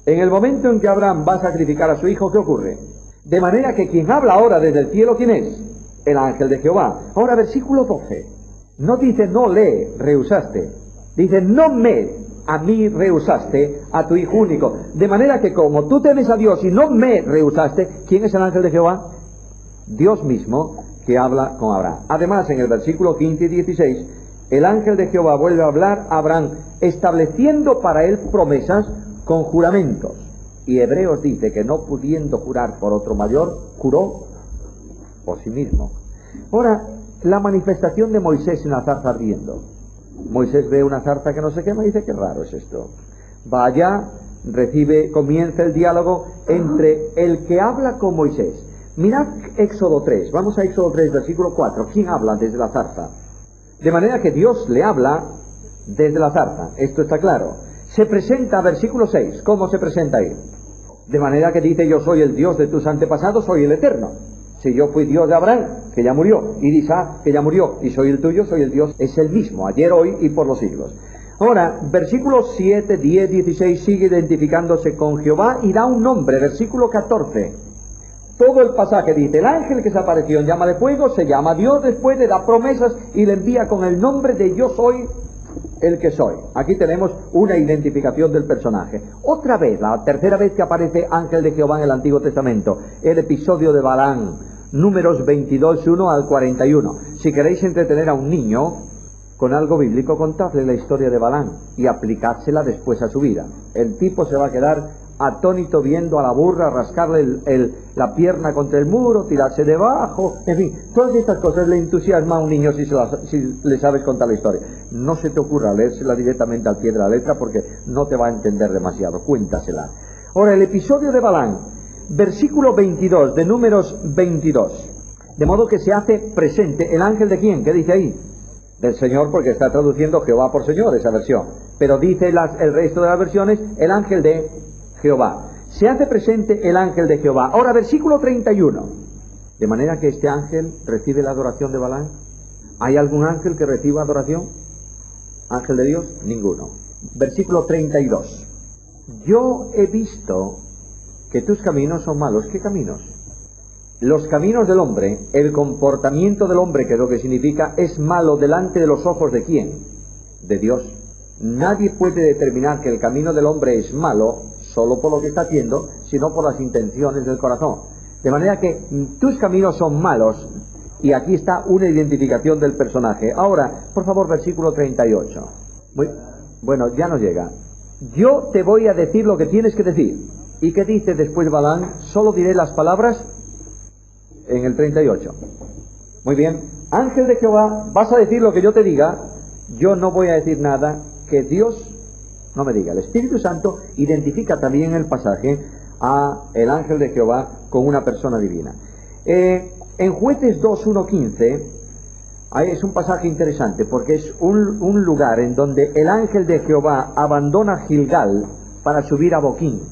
En el momento en que Abraham va a sacrificar a su hijo, ¿qué ocurre? De manera que quien habla ahora desde el cielo, ¿quién es? El ángel de Jehová. Ahora, versículo 12. No dice no le rehusaste. Dice no a mí rehusaste a tu hijo único. De manera que como tú temes a Dios y no me rehusaste, ¿quién es el ángel de Jehová? Dios mismo que habla con Abraham. Además, en el versículo 15 y 16, el ángel de Jehová vuelve a hablar a Abraham, estableciendo para él promesas con juramentos. Y Hebreos dice que no pudiendo jurar por otro mayor, juró por sí mismo. Ahora, la manifestación de Moisés en la zarza ardiendo. Moisés ve una zarza que no se quema y dice, qué raro es esto. Va allá, comienza el diálogo entre el que habla con Moisés. Mirad Éxodo 3, vamos a Éxodo 3, versículo 4. ¿Quién habla desde la zarza? De manera que Dios le habla desde la zarza, esto está claro. Se presenta, versículo 6, ¿cómo se presenta ahí? De manera que dice, yo soy el Dios de tus antepasados, soy el Eterno. Si yo fui Dios de Abraham, que ya murió, y de Isaac, que ya murió, y soy el tuyo, soy el Dios, es el mismo, ayer, hoy y por los siglos. Ahora, versículos 7, 10, 16 sigue identificándose con Jehová y da un nombre, versículo 14. Todo el pasaje dice, el ángel que se apareció en llama de fuego se llama Dios, después le da promesas y le envía con el nombre de yo soy el que soy. Aquí tenemos una identificación del personaje. Otra vez, la tercera vez que aparece ángel de Jehová en el Antiguo Testamento, el episodio de Balaam, números 22, 1 al 41. Si queréis entretener a un niño con algo bíblico, contadle la historia de Balaam y aplicádsela después a su vida. El tipo se va a quedar atónito viendo a la burra rascarle la pierna contra el muro, tirarse debajo, en fin, todas estas cosas le entusiasma a un niño si le sabes contar la historia. No se te ocurra leérsela directamente al pie de la letra porque no te va a entender demasiado, cuéntasela. Ahora, el episodio de Balaam, versículo 22 de números 22, de modo que se hace presente el ángel de quién, ¿qué dice ahí? Del Señor, porque está traduciendo Jehová por Señor esa versión, pero dice el resto de las versiones el ángel de Jehová. Se hace presente el ángel de Jehová. Ahora, versículo 31. De manera que este ángel recibe la adoración de Balaam. ¿Hay algún ángel que reciba adoración? ¿Ángel de Dios? Ninguno. Versículo 32. Yo he visto que tus caminos son malos. ¿Qué caminos? Los caminos del hombre, el comportamiento del hombre, que es lo que significa, es malo delante de los ojos de ¿quién? De Dios. Nadie puede determinar que el camino del hombre es malo solo por lo que está haciendo, sino por las intenciones del corazón. De manera que tus caminos son malos, y aquí está una identificación del personaje. Ahora, por favor, versículo 38. Bueno, ya no llega. Yo te voy a decir lo que tienes que decir. ¿Y qué dice después Balaam? Solo diré las palabras en el 38. Muy bien. Ángel de Jehová, vas a decir lo que yo te diga. Yo no voy a decir nada que Dios no me diga. El Espíritu Santo identifica también en el pasaje a el ángel de Jehová con una persona divina. En Jueces 2, 1, 15, ahí es un pasaje interesante porque es un lugar en donde el ángel de Jehová abandona Gilgal para subir a Boquín.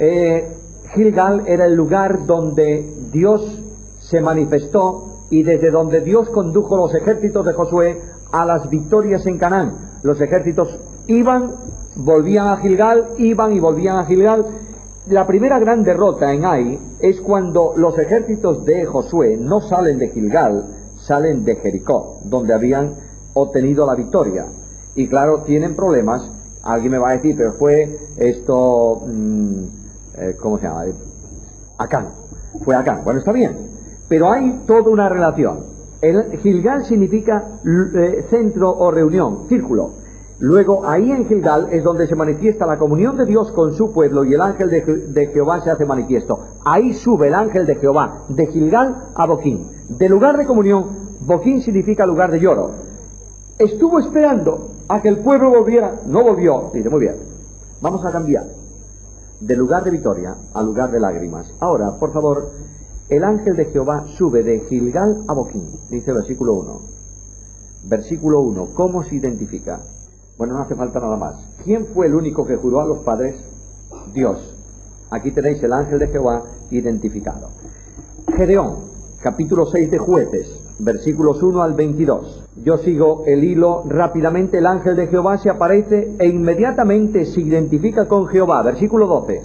Gilgal era el lugar donde Dios se manifestó y desde donde Dios condujo los ejércitos de Josué a las victorias en Canaán. Los ejércitos iban, volvían a Gilgal, iban y volvían a Gilgal. La primera gran derrota en Ai es cuando los ejércitos de Josué no salen de Gilgal, salen de Jericó, donde habían obtenido la victoria. Y claro, tienen problemas. Alguien me va a decir, pero fue esto, ¿cómo se llama? Acán. Fue Acán. Bueno, está bien. Pero hay toda una relación. El Gilgal significa centro o reunión, círculo. Luego, ahí en Gilgal es donde se manifiesta la comunión de Dios con su pueblo y el ángel de Jehová se hace manifiesto. Ahí sube el ángel de Jehová, de Gilgal a Boquín. De lugar de comunión, Boquín significa lugar de lloro. Estuvo esperando a que el pueblo volviera, no volvió. Dice, muy bien, vamos a cambiar. De lugar de victoria a lugar de lágrimas. Ahora, por favor, el ángel de Jehová sube de Gilgal a Boquín, dice versículo 1. Versículo 1, ¿cómo se identifica? Bueno, no hace falta nada más. ¿Quién fue el único que juró a los padres? Dios. Aquí tenéis el ángel de Jehová identificado. Gedeón, capítulo 6 de Jueces, versículos 1 al 22. Yo sigo el hilo rápidamente. El ángel de Jehová se aparece e inmediatamente se identifica con Jehová. Versículo 12.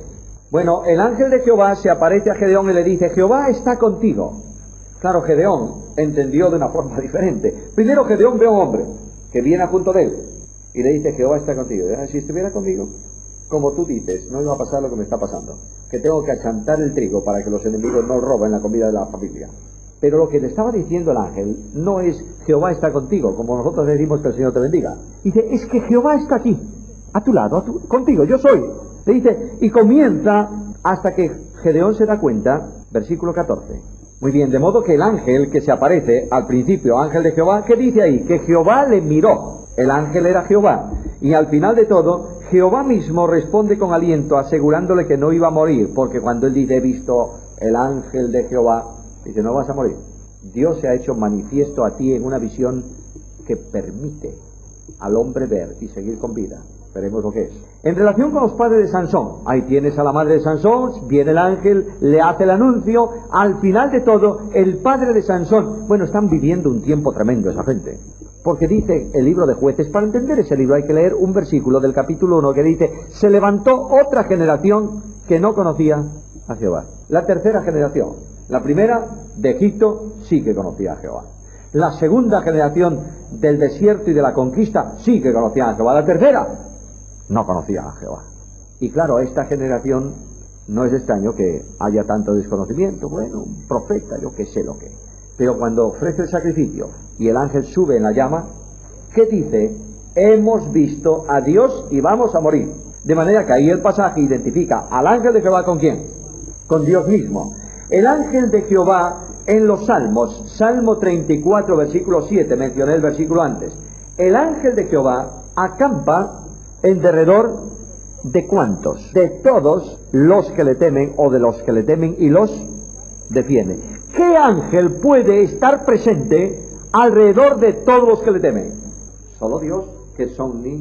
Bueno, el ángel de Jehová se aparece a Gedeón y le dice, Jehová está contigo. Claro, Gedeón entendió de una forma diferente. Primero Gedeón ve a un hombre que viene junto de él y le dice, Jehová está contigo. Si estuviera conmigo, como tú dices, no iba a pasar lo que me está pasando, que tengo que achantar el trigo para que los enemigos no roben la comida de la familia. Pero lo que le estaba diciendo el ángel no es Jehová está contigo, como nosotros decimos que el Señor te bendiga. Dice, es que Jehová está aquí, a tu lado, contigo, yo soy. Le dice, y comienza hasta que Gedeón se da cuenta, versículo 14. Muy bien, de modo que el ángel que se aparece al principio, ángel de Jehová, ¿qué dice ahí? Que Jehová le miró. El ángel era Jehová. Y al final de todo, Jehová mismo responde con aliento, asegurándole que no iba a morir, porque cuando él dice, he visto el ángel de Jehová, dice, no vas a morir. Dios se ha hecho manifiesto a ti en una visión que permite al hombre ver y seguir con vida. Veremos lo que es. En relación con los padres de Sansón, ahí tienes a la madre de Sansón, viene el ángel, le hace el anuncio, al final de todo, el padre de Sansón, bueno, están viviendo un tiempo tremendo esa gente, porque dice el libro de Jueces, para entender ese libro hay que leer un versículo del capítulo 1 que dice, se levantó otra generación que no conocía a Jehová. La tercera generación, la primera de Egipto sí que conocía a Jehová. La segunda generación del desierto y de la conquista sí que conocía a Jehová. La tercera no conocía a Jehová. Y claro, a esta generación no es extraño que haya tanto desconocimiento. Bueno, un profeta, yo qué sé lo que. Pero cuando ofrece el sacrificio y el ángel sube en la llama, ¿qué dice? Hemos visto a Dios y vamos a morir. De manera que ahí el pasaje identifica al ángel de Jehová ¿con quién? Con Dios mismo. El ángel de Jehová en los Salmos, Salmo 34, versículo 7, mencioné el versículo antes. El ángel de Jehová acampa en derredor de ¿cuántos? De todos los que le temen o de los que le temen y los defiende. ¿Qué ángel puede estar presente alrededor de todos los que le temen? Solo Dios, que es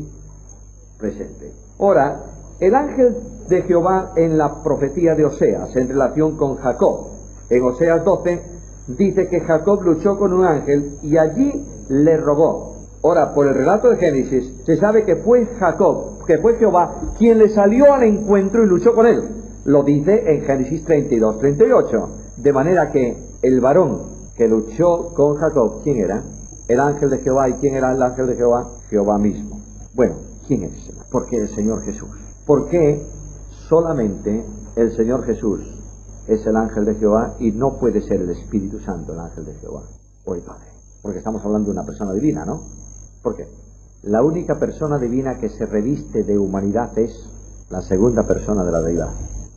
omnipresente. Ahora, el ángel de Jehová en la profecía de Oseas, en relación con Jacob, en Oseas 12, dice que Jacob luchó con un ángel y allí le rogó. Ahora, por el relato de Génesis, se sabe que fue Jacob, que fue Jehová, quien le salió al encuentro y luchó con él. Lo dice en Génesis 32, 38. De manera que el varón que luchó con Jacob, ¿quién era? El ángel de Jehová. ¿Y quién era el ángel de Jehová? Jehová mismo. Bueno, ¿quién es? ¿Por qué el Señor Jesús? ¿Por qué solamente el Señor Jesús es el ángel de Jehová y no puede ser el Espíritu Santo el ángel de Jehová o el Padre? Porque estamos hablando de una persona divina, ¿no? ¿Por qué? La única persona divina que se reviste de humanidad es la segunda persona de la deidad.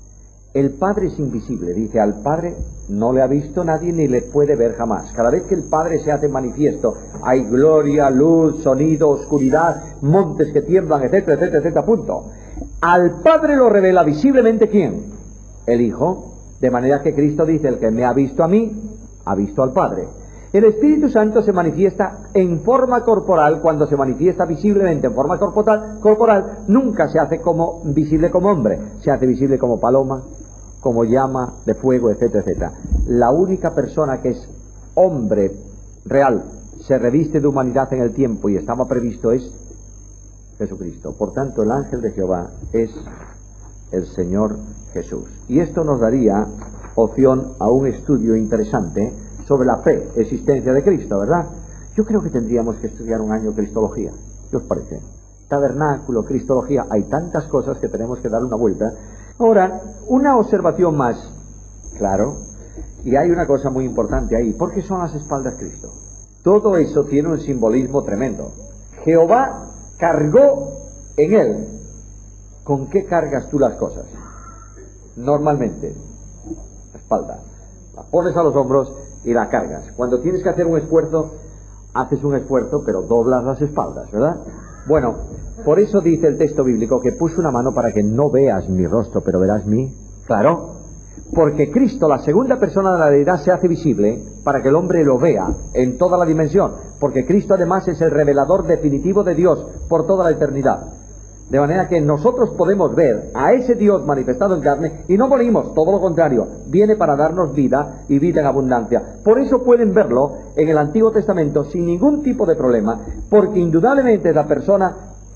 El Padre es invisible, dice, al Padre no le ha visto nadie ni le puede ver jamás. Cada vez que el Padre se hace manifiesto, hay gloria, luz, sonido, oscuridad, montes que tiemblan, etcétera, etcétera, etcétera, punto. Al Padre lo revela visiblemente ¿quién? El Hijo, de manera que Cristo dice, el que me ha visto a mí, ha visto al Padre. El Espíritu Santo se manifiesta en forma corporal. Cuando se manifiesta visiblemente en forma corporal, nunca se hace como visible como hombre, se hace visible como paloma, como llama de fuego, etcétera, etcétera. La única persona que es hombre real, se reviste de humanidad en el tiempo y estaba previsto es Jesucristo. Por tanto, el ángel de Jehová es el Señor Jesús. Y esto nos daría opción a un estudio interesante sobre la fe, existencia de Cristo, ¿verdad? Yo creo que tendríamos que estudiar un año Cristología. ¿Qué os parece? Tabernáculo, Cristología, hay tantas cosas que tenemos que dar una vuelta. Ahora, una observación más. Claro, y hay una cosa muy importante ahí. ¿Por qué son las espaldas Cristo? Todo eso tiene un simbolismo tremendo. Jehová cargó en él. ¿Con qué cargas tú las cosas? Normalmente, la espalda. La pones a los hombros y la cargas. Cuando tienes que hacer un esfuerzo, haces un esfuerzo, pero doblas las espaldas, ¿verdad? Bueno, por eso dice el texto bíblico que puso una mano para que no veas mi rostro, pero verás mi... Claro, porque Cristo, la segunda persona de la deidad, se hace visible para que el hombre lo vea en toda la dimensión, porque Cristo además es el revelador definitivo de Dios por toda la eternidad. De manera que nosotros podemos ver a ese Dios manifestado en carne y no morimos, todo lo contrario, viene para darnos vida y vida en abundancia. Por eso pueden verlo en el Antiguo Testamento sin ningún tipo de problema, porque indudablemente es la persona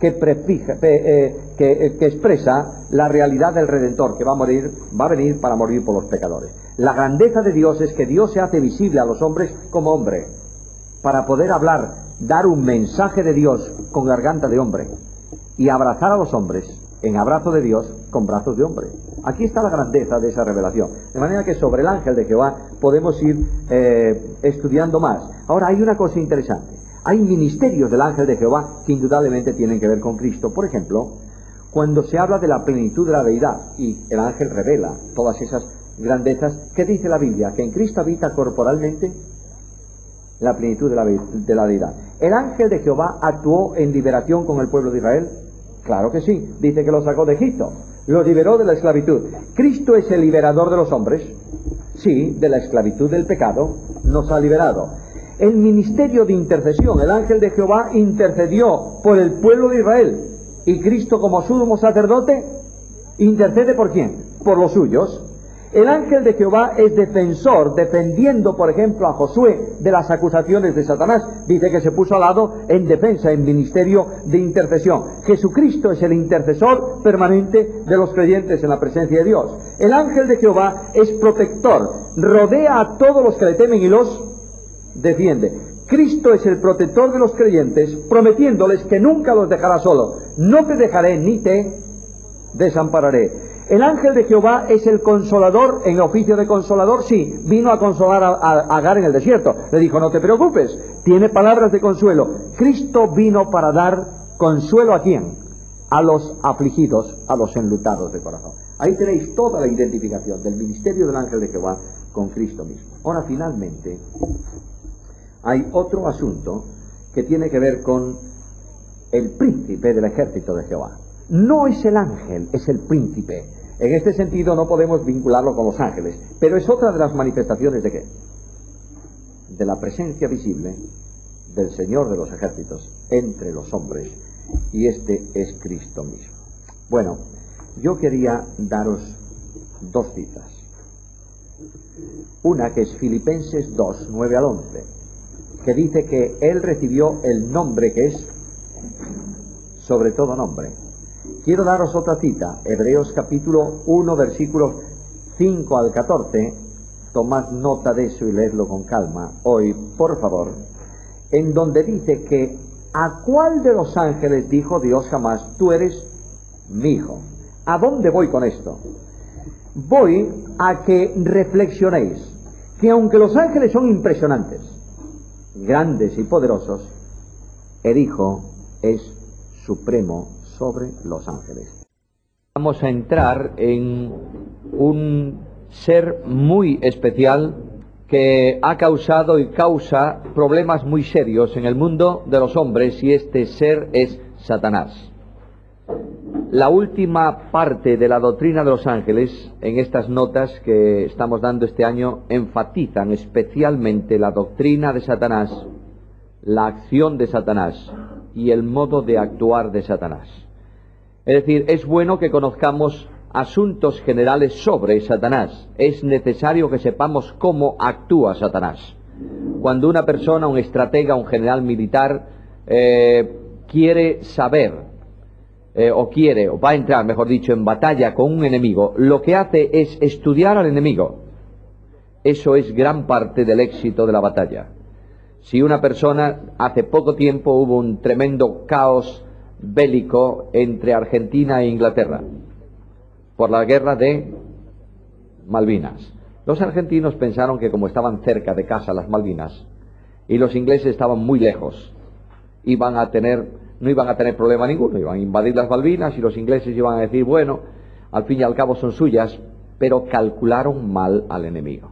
que expresa la realidad del Redentor, que va a venir para morir por los pecadores. La grandeza de Dios es que Dios se hace visible a los hombres como hombre, para poder hablar, dar un mensaje de Dios con garganta de hombre, y abrazar a los hombres en abrazo de Dios con brazos de hombre. Aquí está la grandeza de esa revelación. De manera que sobre el ángel de Jehová podemos ir estudiando más. Ahora, hay una cosa interesante. Hay ministerios del ángel de Jehová que indudablemente tienen que ver con Cristo. Por ejemplo, cuando se habla de la plenitud de la deidad y el ángel revela todas esas grandezas, ¿qué dice la Biblia? Que en Cristo habita corporalmente la plenitud de la deidad. ¿El ángel de Jehová actuó en liberación con el pueblo de Israel? Claro que sí. Dice que lo sacó de Egipto, lo liberó de la esclavitud. ¿Cristo es el liberador de los hombres? Sí, de la esclavitud del pecado nos ha liberado. El ministerio de intercesión, el ángel de Jehová intercedió por el pueblo de Israel, y Cristo como sumo sacerdote intercede ¿por quién? Por los suyos. El ángel de Jehová es defensor, defendiendo por ejemplo a Josué de las acusaciones de Satanás. Dice que se puso al lado en defensa, en ministerio de intercesión. Jesucristo es el intercesor permanente de los creyentes en la presencia de Dios. El ángel de Jehová es protector, rodea a todos los que le temen y los defiende. Cristo es el protector de los creyentes, prometiéndoles que nunca los dejará solo. No te dejaré ni te desampararé. El ángel de Jehová es el consolador, en oficio de consolador, sí, vino a consolar a Agar en el desierto. Le dijo, no te preocupes, tiene palabras de consuelo. Cristo vino para dar consuelo ¿a quién? A los afligidos, a los enlutados de corazón. Ahí tenéis toda la identificación del ministerio del ángel de Jehová con Cristo mismo. Ahora, finalmente, hay otro asunto que tiene que ver con el príncipe del ejército de Jehová. No es el ángel, es el príncipe. En este sentido no podemos vincularlo con los ángeles, pero es otra de las manifestaciones de ¿qué? De la presencia visible del Señor de los ejércitos entre los hombres, y este es Cristo mismo. Bueno, yo quería daros dos citas. Una que es Filipenses 2, 9 al 11, que dice que Él recibió el nombre que es sobre todo nombre. Quiero daros otra cita, Hebreos capítulo 1, versículos 5 al 14, tomad nota de eso y leedlo con calma hoy, por favor, en donde dice que ¿a cuál de los ángeles dijo Dios jamás, tú eres mi hijo? ¿A dónde voy con esto? Voy a que reflexionéis que aunque los ángeles son impresionantes, grandes y poderosos, el Hijo es supremo sobre los ángeles. Vamos a entrar en un ser muy especial que ha causado y causa problemas muy serios en el mundo de los hombres, y este ser es Satanás. La última parte de la doctrina de los ángeles, en estas notas que estamos dando este año, enfatizan especialmente la doctrina de Satanás, la acción de Satanás y el modo de actuar de Satanás. Es decir, es bueno que conozcamos asuntos generales sobre Satanás. Es necesario que sepamos cómo actúa Satanás. Cuando una persona, un estratega, un general militar, quiere saber, o va a entrar, mejor dicho, en batalla con un enemigo, lo que hace es estudiar al enemigo. Eso es gran parte del éxito de la batalla. Si una persona, hace poco tiempo hubo un tremendo caos bélico entre Argentina e Inglaterra por la guerra de Malvinas. Los argentinos pensaron que como estaban cerca de casa las Malvinas y los ingleses estaban muy lejos, no iban a tener problema ninguno, iban a invadir las Malvinas y los ingleses iban a decir, bueno, al fin y al cabo son suyas, pero calcularon mal al enemigo.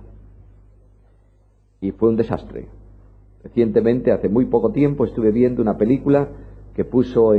Y fue un desastre. Recientemente, hace muy poco tiempo, estuve viendo una película que puso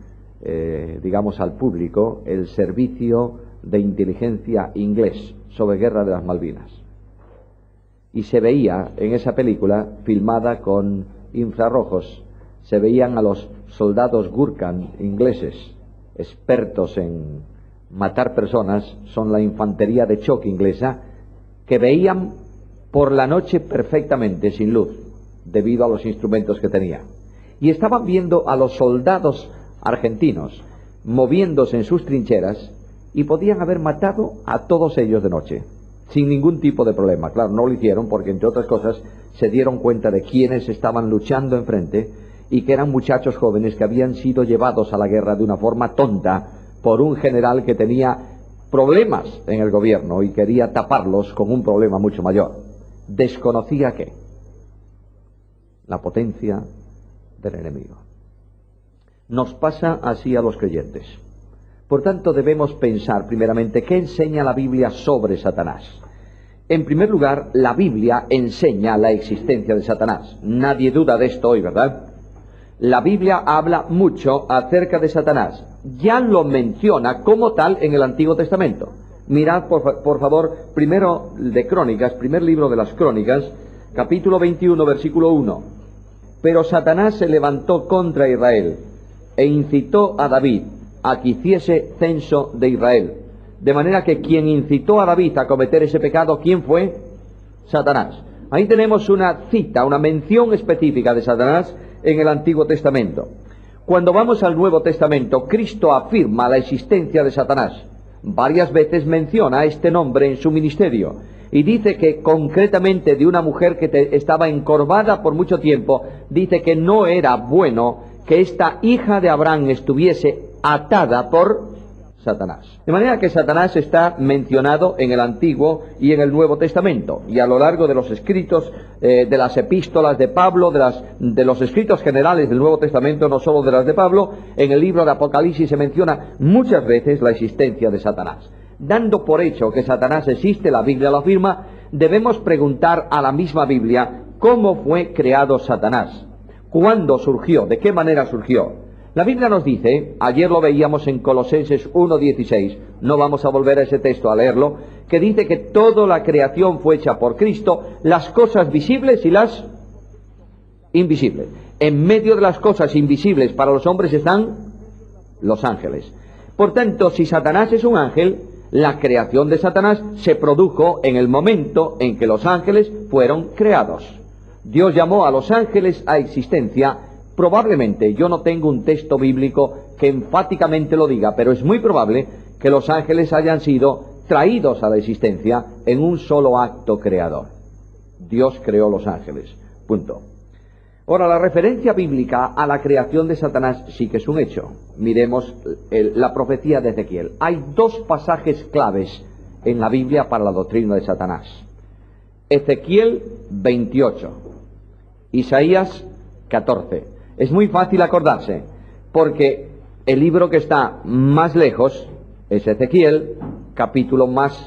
al público el servicio de inteligencia inglés sobre guerra de las Malvinas. Y se veía en esa película, filmada con infrarrojos, se veían a los soldados Gurkhan ingleses, expertos en matar personas, son la infantería de choque inglesa, que veían por la noche perfectamente, sin luz, debido a los instrumentos que tenían. Y estaban viendo a los soldados argentinos moviéndose en sus trincheras y podían haber matado a todos ellos de noche, sin ningún tipo de problema. Claro, no lo hicieron porque, entre otras cosas, se dieron cuenta de quiénes estaban luchando enfrente y que eran muchachos jóvenes que habían sido llevados a la guerra de una forma tonta por un general que tenía problemas en el gobierno y quería taparlos con un problema mucho mayor. Desconocía ¿qué? La potencia del enemigo. Nos pasa así a los creyentes. Por tanto, debemos pensar primeramente qué enseña la Biblia sobre Satanás. En primer lugar, la Biblia enseña la existencia de Satanás. Nadie duda de esto hoy, ¿verdad? La Biblia habla mucho acerca de Satanás. Ya lo menciona como tal en el Antiguo Testamento. Mirad, por favor, primero de Crónicas, primer libro de las Crónicas, capítulo 21, versículo 1. Pero Satanás se levantó contra Israel e incitó a David a que hiciese censo de Israel. De manera que quien incitó a David a cometer ese pecado, ¿quién fue? Satanás. Ahí tenemos una cita, una mención específica de Satanás en el Antiguo Testamento. Cuando vamos al Nuevo Testamento, Cristo afirma la existencia de Satanás. Varias veces menciona este nombre en su ministerio y dice que concretamente de una mujer que estaba encorvada por mucho tiempo, dice que no era bueno que esta hija de Abraham estuviese atada por Satanás. De manera que Satanás está mencionado en el Antiguo y en el Nuevo Testamento, y a lo largo de los escritos, de las epístolas de Pablo, de los escritos generales del Nuevo Testamento, no solo de las de Pablo, en el libro de Apocalipsis se menciona muchas veces la existencia de Satanás. Dando por hecho que Satanás existe, la Biblia lo afirma, debemos preguntar a la misma Biblia cómo fue creado Satanás, cuándo surgió, de qué manera surgió. La Biblia nos dice, ayer lo veíamos en Colosenses 1:16, no vamos a volver a ese texto a leerlo, que dice que toda la creación fue hecha por Cristo, las cosas visibles y las invisibles. En medio de las cosas invisibles para los hombres están los ángeles. Por tanto, si Satanás es un ángel, la creación de Satanás se produjo en el momento en que los ángeles fueron creados. Dios llamó a los ángeles a existencia. Probablemente, yo no tengo un texto bíblico que enfáticamente lo diga, pero es muy probable que los ángeles hayan sido traídos a la existencia en un solo acto creador. Dios creó los ángeles. Punto. Ahora, la referencia bíblica a la creación de Satanás sí que es un hecho. Miremos la profecía de Ezequiel. Hay dos pasajes claves en la Biblia para la doctrina de Satanás. Ezequiel 28, Isaías 14. Es muy fácil acordarse, porque el libro que está más lejos es Ezequiel, capítulo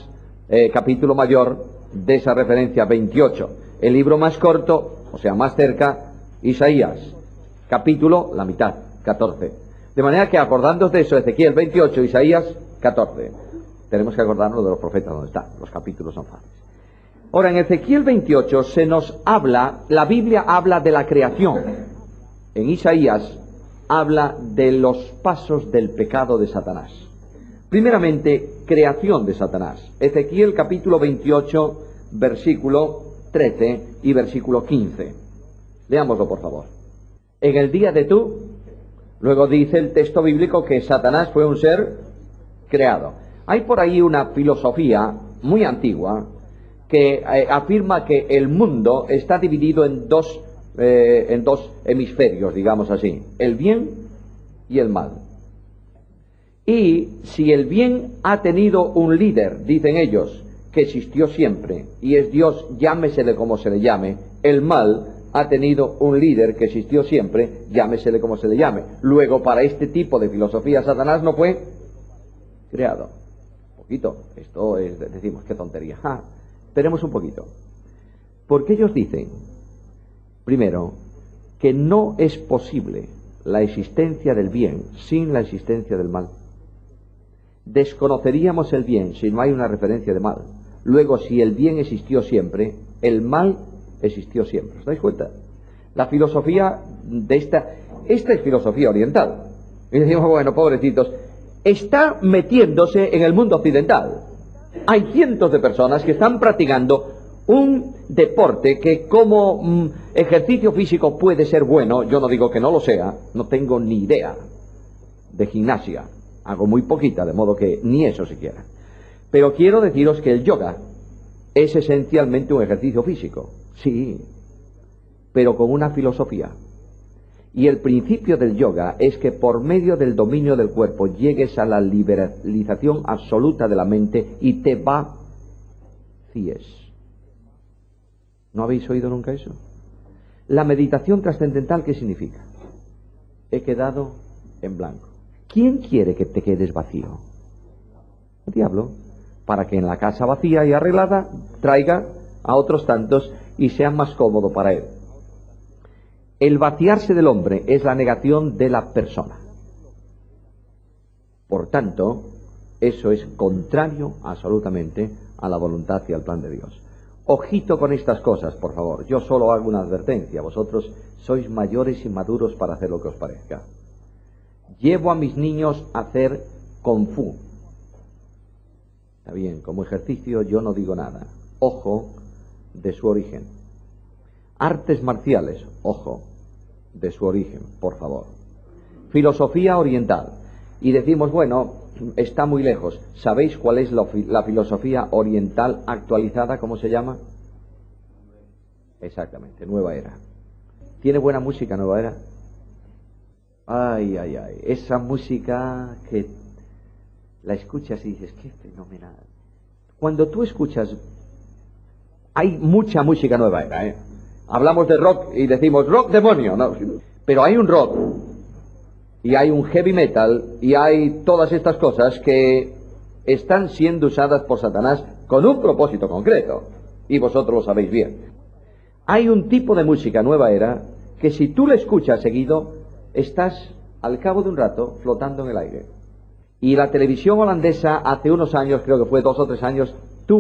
mayor de esa referencia 28. El libro más corto, o sea, más cerca, Isaías, capítulo, la mitad, 14. De manera que, acordándonos de eso, Ezequiel 28, Isaías 14. Tenemos que acordarnos de los profetas donde están, los capítulos son fáciles. Ahora, en Ezequiel 28 se nos habla, la Biblia habla de la creación. En Isaías habla de los pasos del pecado de Satanás. Primeramente, creación de Satanás. Ezequiel capítulo 28, versículo 13 y versículo 15. Leámoslo, por favor. En el día de luego dice el texto bíblico que Satanás fue un ser creado. Hay por ahí una filosofía muy antigua que afirma que el mundo está dividido en dos hemisferios, digamos así, el bien y el mal. Y si el bien ha tenido un líder, dicen ellos, que existió siempre, y es Dios, llámesele como se le llame, el mal ha tenido un líder que existió siempre, llámesele como se le llame. Luego, para este tipo de filosofía, Satanás no fue creado. Un poquito, esto es, decimos, qué tontería. Esperemos un poquito. Porque ellos dicen, primero, que no es posible la existencia del bien sin la existencia del mal. Desconoceríamos el bien si no hay una referencia de mal. Luego, si el bien existió siempre, el mal existió siempre. ¿Os dais cuenta? La filosofía de esta es filosofía oriental. Y decimos, bueno, pobrecitos, está metiéndose en el mundo occidental. Hay cientos de personas que están practicando un deporte que como ejercicio físico puede ser bueno. Yo no digo que no lo sea, no tengo ni idea. de gimnasia. Hago muy poquita, de modo que ni eso siquiera. Pero quiero deciros que el yoga es esencialmente un ejercicio físico. Sí, pero con una filosofía. Y el principio del yoga es que por medio del dominio del cuerpo llegues a la liberalización absoluta de la mente y te vacíes. ¿No habéis oído nunca eso? La meditación trascendental, ¿qué significa? He quedado en blanco. ¿Quién quiere que te quedes vacío? El diablo, para que en la casa vacía y arreglada traiga a otros tantos y sea más cómodo para él. El vaciarse del hombre es la negación de la persona. Por tanto, eso es contrario absolutamente a la voluntad y al plan de Dios. Ojito con estas cosas, por favor. Yo solo hago una advertencia. Vosotros sois mayores y maduros para hacer lo que os parezca. Llevo a mis niños a hacer Kung Fu. Está bien, como ejercicio yo no digo nada. Ojo de su origen. Artes marciales, ojo de su origen, por favor. Filosofía oriental. Y decimos, bueno, está muy lejos. ¿Sabéis cuál es la filosofía oriental actualizada? ¿Cómo se llama? Exactamente, Nueva Era. ¿Tiene buena música Nueva Era? Ay, ay, ay. Esa música que la escuchas y dices, qué fenomenal. Cuando tú escuchas, hay mucha música Nueva Era, ¿eh? Hablamos de rock y decimos, rock demonio, no. Pero hay un rock, y hay un heavy metal, y hay todas estas cosas que están siendo usadas por Satanás con un propósito concreto, y vosotros lo sabéis bien. Hay un tipo de música Nueva Era que si tú la escuchas seguido, estás al cabo de un rato flotando en el aire. Y la televisión holandesa hace unos años, creo que fue 2 o 3 años,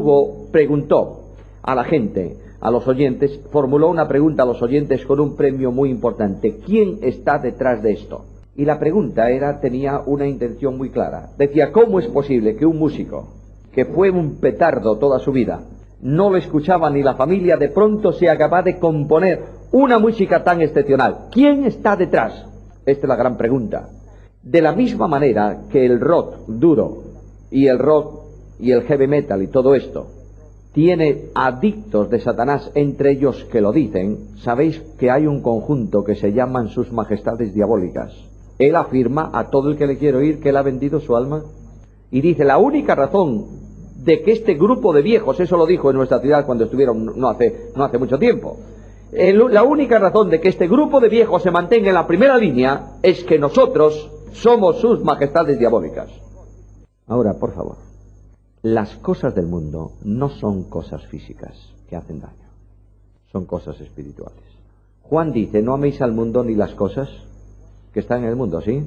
preguntó a la gente, a los oyentes, formuló una pregunta a los oyentes con un premio muy importante. ¿Quién está detrás de esto? Y la pregunta tenía una intención muy clara. Decía, ¿cómo es posible que un músico, que fue un petardo toda su vida, no lo escuchaba ni la familia, de pronto sea capaz de componer una música tan excepcional? ¿Quién está detrás? Esta es la gran pregunta. De la misma manera que el rock duro y el rock y el heavy metal y todo esto tiene adictos de Satanás, entre ellos que lo dicen, sabéis que hay un conjunto que se llaman sus majestades diabólicas. Él afirma a todo el que le quiere oír que él ha vendido su alma y dice, la única razón de que este grupo de viejos, eso lo dijo en nuestra ciudad cuando estuvieron no hace mucho tiempo, la única razón de que este grupo de viejos se mantenga en la primera línea es que nosotros somos sus majestades diabólicas. Ahora, por favor, las cosas del mundo no son cosas físicas que hacen daño, son cosas espirituales. Juan dice, no améis al mundo ni las cosas que están en el mundo, ¿sí?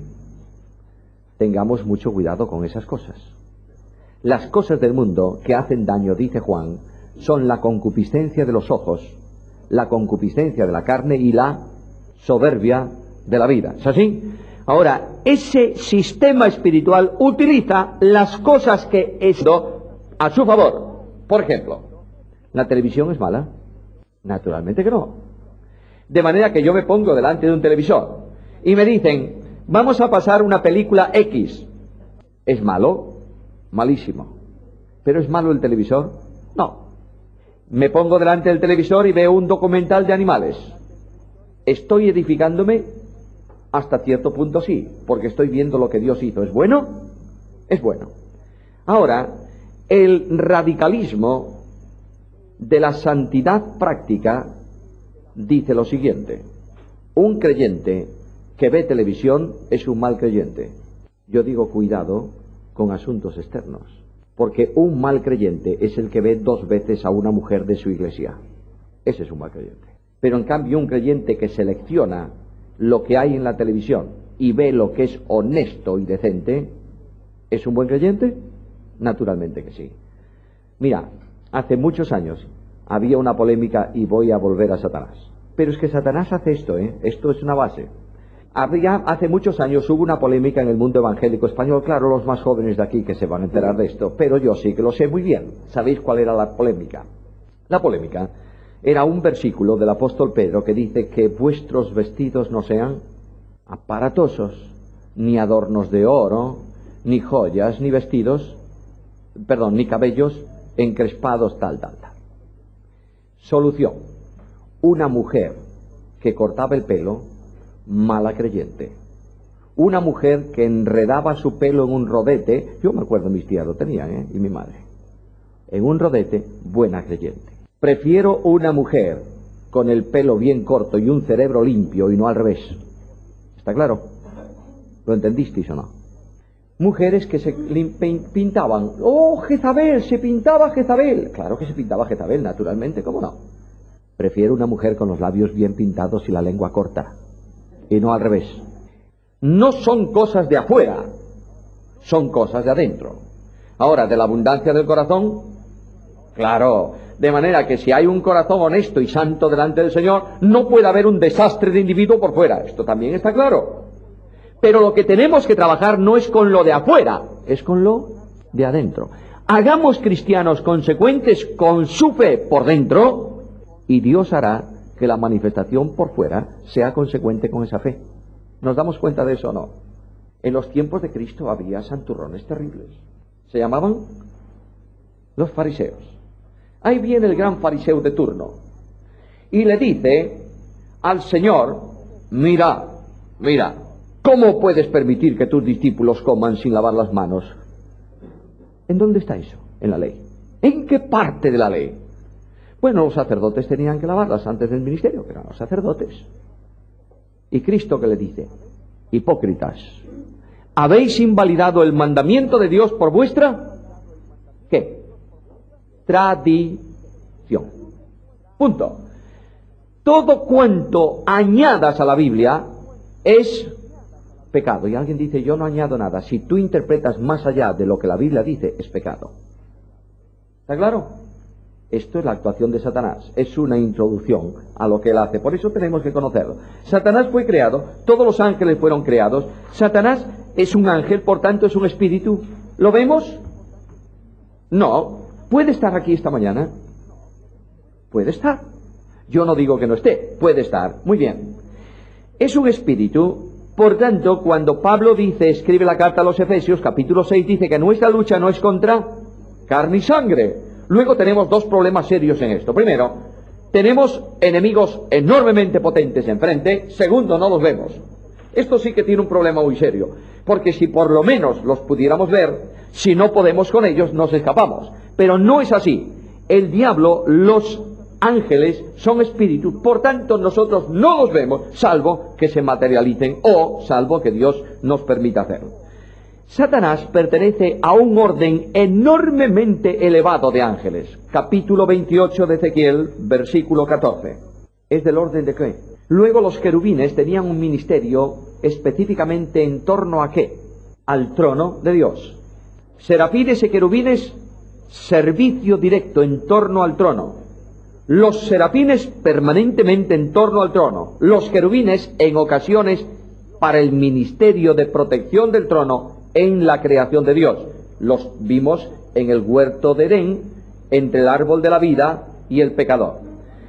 Tengamos mucho cuidado con esas cosas. Las cosas del mundo que hacen daño, dice Juan, son la concupiscencia de los ojos, la concupiscencia de la carne y la soberbia de la vida. ¿Es así? Ahora, ese sistema espiritual utiliza las cosas que es a su favor. Por ejemplo, ¿la televisión es mala? Naturalmente que no. De manera que yo me pongo delante de un televisor y me dicen, vamos a pasar una película X. ¿Es malo? Malísimo. ¿Pero es malo el televisor? No. Me pongo delante del televisor y veo un documental de animales. ¿Estoy edificándome? Hasta cierto punto sí, porque estoy viendo lo que Dios hizo. ¿Es bueno? Es bueno. Ahora, el radicalismo de la santidad práctica dice lo siguiente: un creyente que ve televisión es un mal creyente. Yo digo cuidado con asuntos externos, porque un mal creyente es el que ve 2 veces a una mujer de su iglesia. Ese es un mal creyente. Pero en cambio un creyente que selecciona lo que hay en la televisión y ve lo que es honesto y decente, ¿es un buen creyente? Naturalmente que sí. Mira, hace muchos años había una polémica, y voy a volver a Satanás. Pero es que Satanás hace esto, esto es una base. Hace muchos años hubo una polémica en el mundo evangélico español, claro, los más jóvenes de aquí que se van a enterar de esto, pero yo sí que lo sé muy bien. ¿Sabéis cuál era la polémica? La polémica era un versículo del apóstol Pedro que dice que vuestros vestidos no sean aparatosos, ni adornos de oro, ni joyas, ni vestidos, ni cabellos encrespados, tal. Solución: una mujer que cortaba el pelo, mala creyente. Una mujer que enredaba su pelo en un rodete, yo me acuerdo, mis tías lo tenían, y mi madre, en un rodete, buena creyente. Prefiero una mujer con el pelo bien corto y un cerebro limpio y no al revés. ¿Está claro? ¿Lo entendisteis o no? Mujeres que se pintaban. ¡Oh, Jezabel! ¡Se pintaba Jezabel! Claro que se pintaba Jezabel, naturalmente, ¿cómo no? Prefiero una mujer con los labios bien pintados y la lengua corta, y no al revés. No son cosas de afuera, son cosas de adentro. Ahora, de la abundancia del corazón, claro, de manera que si hay un corazón honesto y santo delante del Señor, no puede haber un desastre de individuo por fuera. Esto también está claro. Pero lo que tenemos que trabajar no es con lo de afuera, es con lo de adentro. Hagamos cristianos consecuentes con su fe por dentro, y Dios hará que la manifestación por fuera sea consecuente con esa fe. ¿Nos damos cuenta de eso o no? En los tiempos de Cristo había santurrones terribles. Se llamaban los fariseos. Ahí viene el gran fariseo de turno y le dice al Señor: mira, ¿cómo puedes permitir que tus discípulos coman sin lavar las manos? ¿En dónde está eso? En la ley. ¿En qué parte de la ley? Bueno, los sacerdotes tenían que lavarlas antes del ministerio, que eran los sacerdotes. ¿Y Cristo qué le dice? Hipócritas, ¿habéis invalidado el mandamiento de Dios por vuestra? ¿Qué? Tradición. Punto. Todo cuanto añadas a la Biblia es pecado. Y alguien dice: yo no añado nada. Si tú interpretas más allá de lo que la Biblia dice, es pecado. ¿Está claro? Esto es la actuación de Satanás. Es una introducción a lo que él hace. Por eso tenemos que conocerlo. Satanás fue creado, todos los ángeles fueron creados. Satanás es un ángel, por tanto es un espíritu. ¿Lo vemos? No. ¿Puede estar aquí esta mañana? Puede estar. Yo no digo que no esté. Puede estar. Muy bien. Es un espíritu. Por tanto, cuando Pablo escribe la carta a los Efesios, capítulo 6, dice que nuestra lucha no es contra carne y sangre. Luego tenemos dos problemas serios en esto. Primero, tenemos enemigos enormemente potentes enfrente. Segundo, no los vemos. Esto sí que tiene un problema muy serio, porque si por lo menos los pudiéramos ver, si no podemos con ellos, nos escapamos. Pero no es así. El diablo, los ángeles son espíritus, por tanto nosotros no los vemos, salvo que se materialicen o salvo que Dios nos permita hacerlo. Satanás pertenece a un orden enormemente elevado de ángeles. Capítulo 28 de Ezequiel, versículo 14. ¿Es del orden de qué? Luego los querubines tenían un ministerio específicamente en torno a ¿qué? Al trono de Dios. Serafines y querubines, servicio directo en torno al trono. Los serafines permanentemente en torno al trono. Los querubines en ocasiones para el ministerio de protección del trono en la creación de Dios. Los vimos en el huerto de Edén, entre el árbol de la vida y el pecador.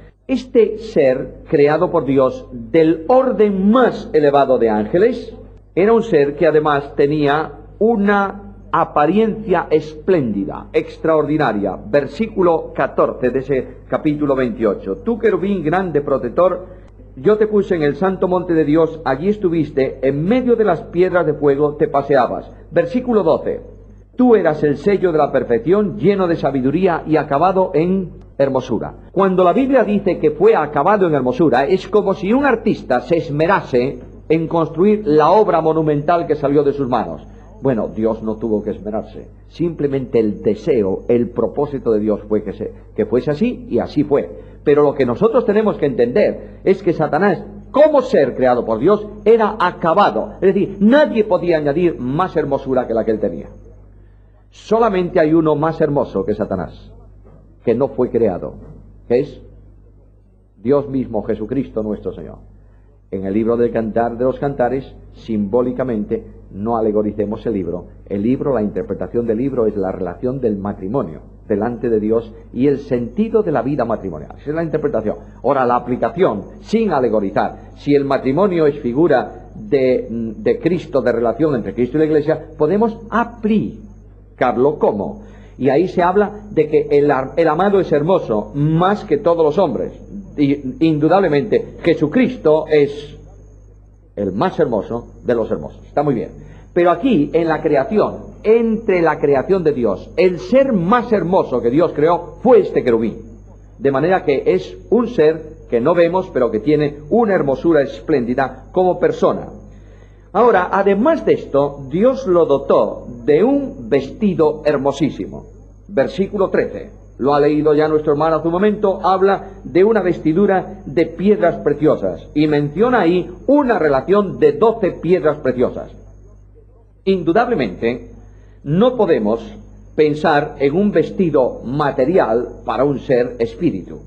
Este ser creado por Dios del orden más elevado de ángeles era un ser que además tenía una apariencia espléndida, extraordinaria. Versículo 14 de ese capítulo 28. Tú, querubín grande protector, yo te puse en el santo monte de Dios, allí estuviste, en medio de las piedras de fuego te paseabas. Versículo 12. Tú eras el sello de la perfección, lleno de sabiduría y acabado en hermosura. Cuando la Biblia dice que fue acabado en hermosura, es como si un artista se esmerase en construir la obra monumental que salió de sus manos. Bueno, Dios no tuvo que esmerarse. Simplemente el deseo, el propósito de Dios fue que fuese así, y así fue. Pero lo que nosotros tenemos que entender es que Satanás, como ser creado por Dios, era acabado. Es decir, nadie podía añadir más hermosura que la que él tenía. Solamente hay uno más hermoso que Satanás, que no fue creado, que es Dios mismo, Jesucristo nuestro Señor. En el libro del Cantar de los Cantares, simbólicamente, no alegoricemos el libro, la interpretación del libro es la relación del matrimonio delante de Dios y el sentido de la vida matrimonial. Esa es la interpretación. Ahora, la aplicación, sin alegorizar, si el matrimonio es figura de Cristo, de relación entre Cristo y la Iglesia, podemos aplicarlo. ¿Cómo? Y ahí se habla de que el amado es hermoso más que todos los hombres. Y, indudablemente, Jesucristo es el más hermoso de los hermosos. Está muy bien. Pero aquí, en la creación, entre la creación de Dios, el ser más hermoso que Dios creó fue este querubín. De manera que es un ser que no vemos, pero que tiene una hermosura espléndida como persona. Ahora, además de esto, Dios lo dotó de un vestido hermosísimo. Versículo 13. Lo ha leído ya nuestro hermano hace un momento. Habla de una vestidura de piedras preciosas. Y menciona ahí una relación de 12 piedras preciosas. Indudablemente, no podemos pensar en un vestido material para un ser espíritu.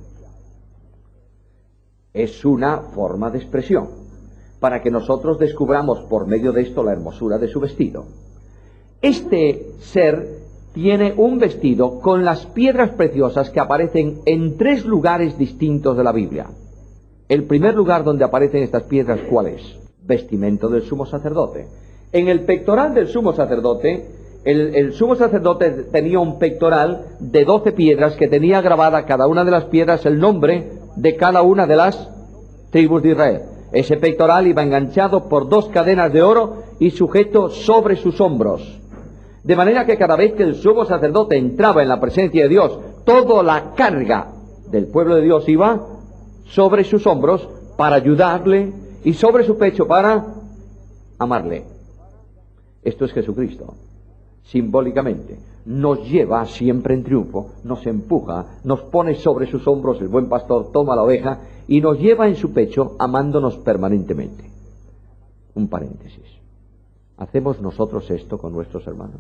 Es una forma de expresión, para que nosotros descubramos por medio de esto la hermosura de su vestido. Este ser tiene un vestido con las piedras preciosas que aparecen en 3 lugares distintos de la Biblia. El primer lugar donde aparecen estas piedras, ¿cuál es? Vestimento del sumo sacerdote. En el pectoral del sumo sacerdote, el sumo sacerdote tenía un pectoral de 12 piedras que tenía grabada cada una de las piedras el nombre de cada una de las tribus de Israel. Ese pectoral iba enganchado por 2 cadenas de oro y sujeto sobre sus hombros. De manera que cada vez que el sumo sacerdote entraba en la presencia de Dios, toda la carga del pueblo de Dios iba sobre sus hombros para ayudarle y sobre su pecho para amarle. Esto es Jesucristo. Simbólicamente, nos lleva siempre en triunfo, nos empuja, nos pone sobre sus hombros, el buen pastor toma la oveja y nos lleva en su pecho amándonos permanentemente. Un paréntesis. ¿Hacemos nosotros esto con nuestros hermanos?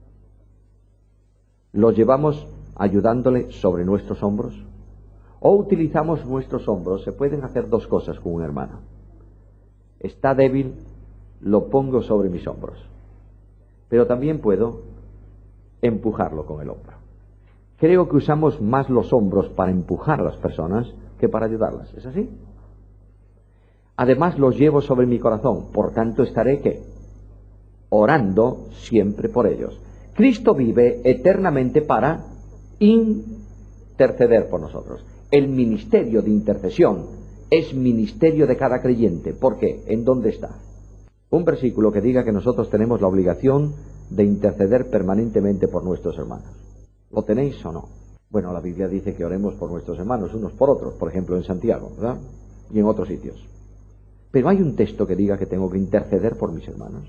¿Los llevamos ayudándole sobre nuestros hombros? ¿O utilizamos nuestros hombros? Se pueden hacer 2 cosas con un hermano. Está débil, lo pongo sobre mis hombros. Pero también puedo empujarlo con el hombro. Creo que usamos más los hombros para empujar a las personas que para ayudarlas. ¿Es así? Además los llevo sobre mi corazón. Por tanto estaré, ¿qué? Orando siempre por ellos. Cristo vive eternamente para interceder por nosotros. El ministerio de intercesión es ministerio de cada creyente. ¿Por qué? ¿En dónde está? Un versículo que diga que nosotros tenemos la obligación de interceder permanentemente por nuestros hermanos. ¿Lo tenéis o no? Bueno, la Biblia dice que oremos por nuestros hermanos unos por otros, por ejemplo en Santiago, ¿verdad? Y en otros sitios. Pero hay un texto que diga que tengo que interceder por mis hermanos.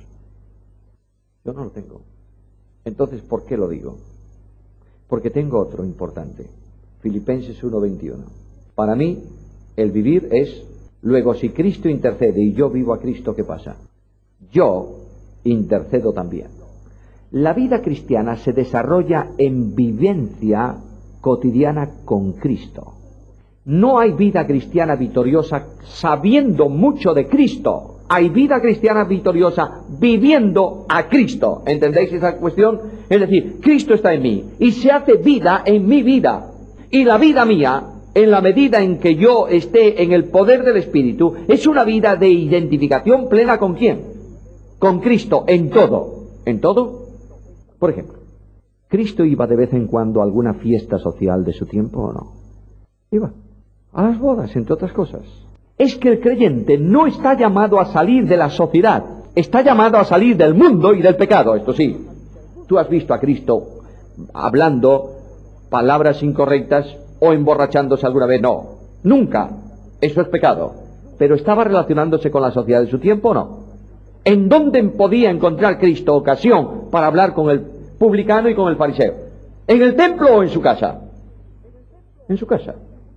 Yo no lo tengo. Entonces, ¿por qué lo digo? Porque tengo otro importante. Filipenses 1:21. Para mí, el vivir es, luego si Cristo intercede y yo vivo a Cristo, ¿qué pasa? Yo intercedo también. La vida cristiana se desarrolla en vivencia cotidiana con Cristo. No hay vida cristiana victoriosa sabiendo mucho de Cristo. Hay vida cristiana victoriosa viviendo a Cristo. ¿Entendéis esa cuestión? Es decir, Cristo está en mí y se hace vida en mi vida. Y la vida mía, en la medida en que yo esté en el poder del Espíritu, es una vida de identificación plena ¿con quién? Con Cristo, en todo. ¿En todo? Por ejemplo, ¿Cristo iba de vez en cuando a alguna fiesta social de su tiempo o no? Iba a las bodas, entre otras cosas. Es que el creyente no está llamado a salir de la sociedad, está llamado a salir del mundo y del pecado, esto sí. Tú has visto a Cristo hablando palabras incorrectas o emborrachándose alguna vez. No, nunca. Eso es pecado. Pero ¿estaba relacionándose con la sociedad de su tiempo o no? ¿En dónde podía encontrar Cristo ocasión para hablar con el publicano y con el fariseo? ¿En el templo o en su casa? En su casa.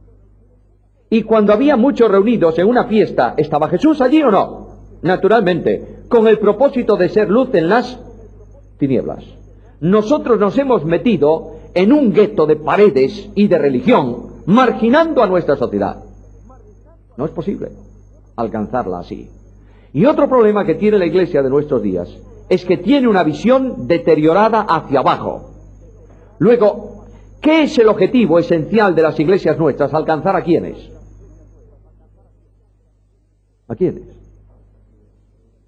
Y cuando había muchos reunidos en una fiesta, ¿estaba Jesús allí o no? Naturalmente, con el propósito de ser luz en las tinieblas. Nosotros nos hemos metido en un gueto de paredes y de religión, marginando a nuestra sociedad. No es posible alcanzarla así. Y otro problema que tiene la iglesia de nuestros días es que tiene una visión deteriorada hacia abajo. Luego, ¿qué es el objetivo esencial de las iglesias nuestras? ¿Alcanzar a quiénes? ¿A quiénes?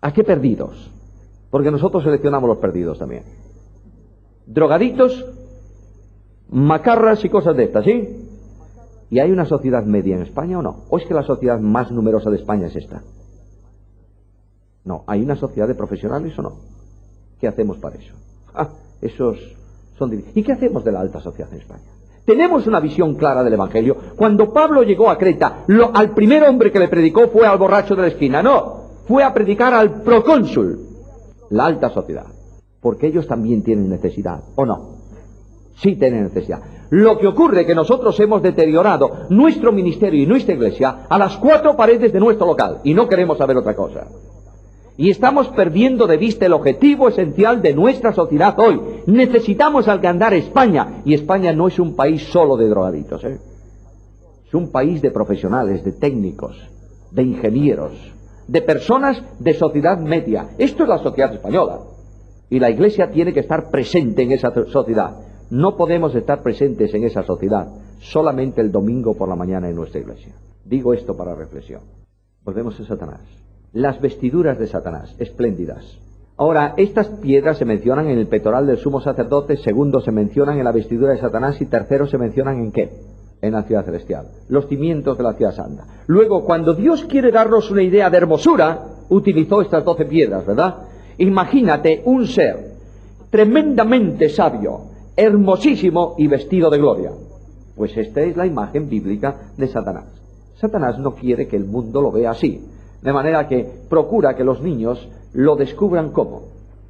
¿A qué perdidos? Porque nosotros seleccionamos los perdidos también. Drogaditos, macarras y cosas de estas, ¿sí? ¿Y hay una sociedad media en España o no? ¿O es que la sociedad más numerosa de España es esta? No, ¿hay una sociedad de profesionales o no? ¿Qué hacemos para eso? Esos son... ¿Y qué hacemos de la alta sociedad en España? Tenemos una visión clara del Evangelio. Cuando Pablo llegó a Creta, al primer hombre que le predicó fue al borracho de la esquina. No, fue a predicar al procónsul, la alta sociedad. Porque ellos también tienen necesidad, ¿o no? Sí tienen necesidad. Lo que ocurre es que nosotros hemos deteriorado nuestro ministerio y nuestra iglesia a las 4 paredes de nuestro local y no queremos saber otra cosa. Y estamos perdiendo de vista el objetivo esencial de nuestra sociedad hoy. Necesitamos alcanzar España, y España no es un país solo de drogaditos, ¿eh? Es un país de profesionales, de técnicos, de ingenieros, de personas de sociedad media. Esto es la sociedad española. Y la iglesia tiene que estar presente en esa sociedad. No podemos estar presentes en esa sociedad solamente el domingo por la mañana en nuestra iglesia. Digo esto para reflexión. Volvemos a Satanás. Las vestiduras de Satanás, espléndidas. Ahora, estas piedras se mencionan en el pectoral del sumo sacerdote, segundo se mencionan en la vestidura de Satanás y tercero se mencionan ¿en qué? En la ciudad celestial. Los cimientos de la ciudad santa. Luego, cuando Dios quiere darnos una idea de hermosura, utilizó estas 12 piedras, ¿verdad? Imagínate un ser tremendamente sabio, hermosísimo y vestido de gloria. Pues esta es la imagen bíblica de Satanás. Satanás no quiere que el mundo lo vea así, de manera que procura que los niños lo descubran ¿cómo?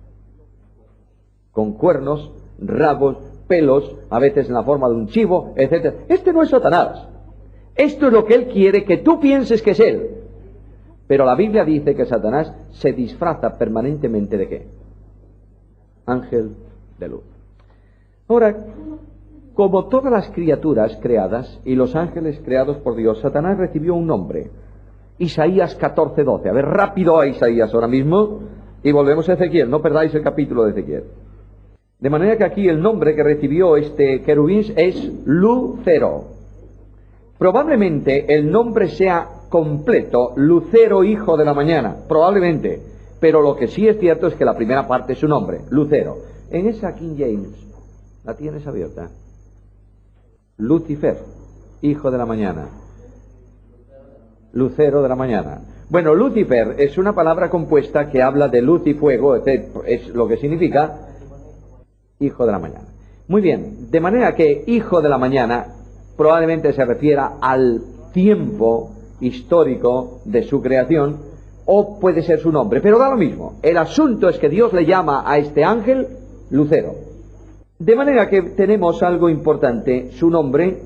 Con cuernos, rabos, pelos, a veces en la forma de un chivo, etc. Este no es Satanás. Esto es lo que él quiere que tú pienses que es él. Pero la Biblia dice que Satanás se disfraza permanentemente ¿de qué? Ángel de luz. Ahora, como todas las criaturas creadas y los ángeles creados por Dios, Satanás recibió un nombre. Isaías 14:12. A ver, rápido a Isaías ahora mismo y volvemos a Ezequiel. No perdáis el capítulo de Ezequiel. De manera que aquí el nombre que recibió este querubín es Lucero. Probablemente el nombre sea completo, Lucero, hijo de la mañana. Probablemente. Pero lo que sí es cierto es que la primera parte es su nombre, Lucero. En esa King James, ¿la tienes abierta? Lucifer, hijo de la mañana. Lucero de la mañana. Bueno, Lucifer es una palabra compuesta que habla de luz y fuego, es lo que significa hijo de la mañana. Muy bien, de manera que hijo de la mañana probablemente se refiera al tiempo histórico de su creación, o puede ser su nombre, pero da lo mismo. El asunto es que Dios le llama a este ángel Lucero. De manera que tenemos algo importante, su nombre,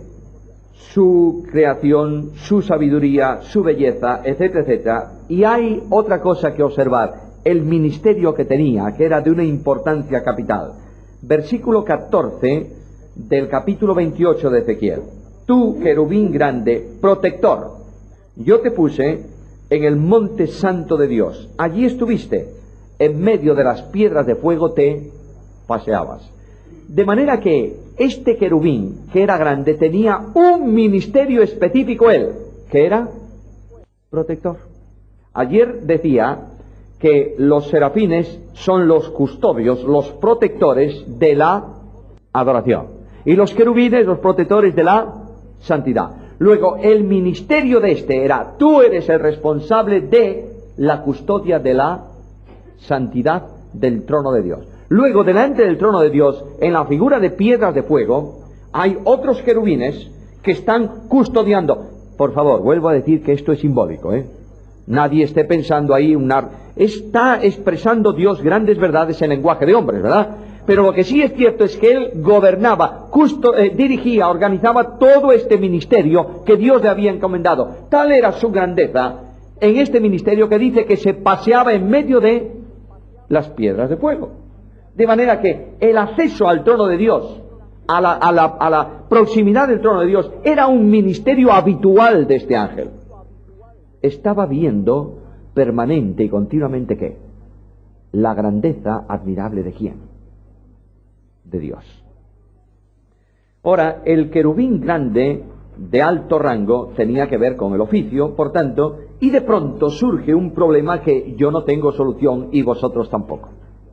su creación, su sabiduría, su belleza, etcétera, etcétera. Y hay otra cosa que observar, el ministerio que tenía, que era de una importancia capital. Versículo 14 del capítulo 28 de Ezequiel. Tú, querubín grande, protector, yo te puse en el monte santo de Dios. Allí estuviste, en medio de las piedras de fuego te paseabas. De manera que este querubín, que era grande, tenía un ministerio específico él, que era protector. Ayer decía que los serafines son los custodios, los protectores de la adoración. Y los querubines, los protectores de la santidad. Luego, el ministerio de este era, tú eres el responsable de la custodia de la santidad del trono de Dios. Luego, delante del trono de Dios, en la figura de piedras de fuego, hay otros querubines que están custodiando. Por favor, vuelvo a decir que esto es simbólico, ¿eh? Nadie esté pensando ahí está expresando Dios grandes verdades en lenguaje de hombres, ¿verdad? Pero lo que sí es cierto es que él gobernaba, dirigía, organizaba todo este ministerio que Dios le había encomendado. Tal era su grandeza en este ministerio que dice que se paseaba en medio de las piedras de fuego. De manera que el acceso al trono de Dios, a la proximidad del trono de Dios, era un ministerio habitual de este ángel. Estaba viendo permanente y continuamente ¿qué? La grandeza admirable de ¿quién? De Dios. Ahora, el querubín grande de alto rango tenía que ver con el oficio, por tanto, y de pronto surge un problema que yo no tengo solución y vosotros tampoco.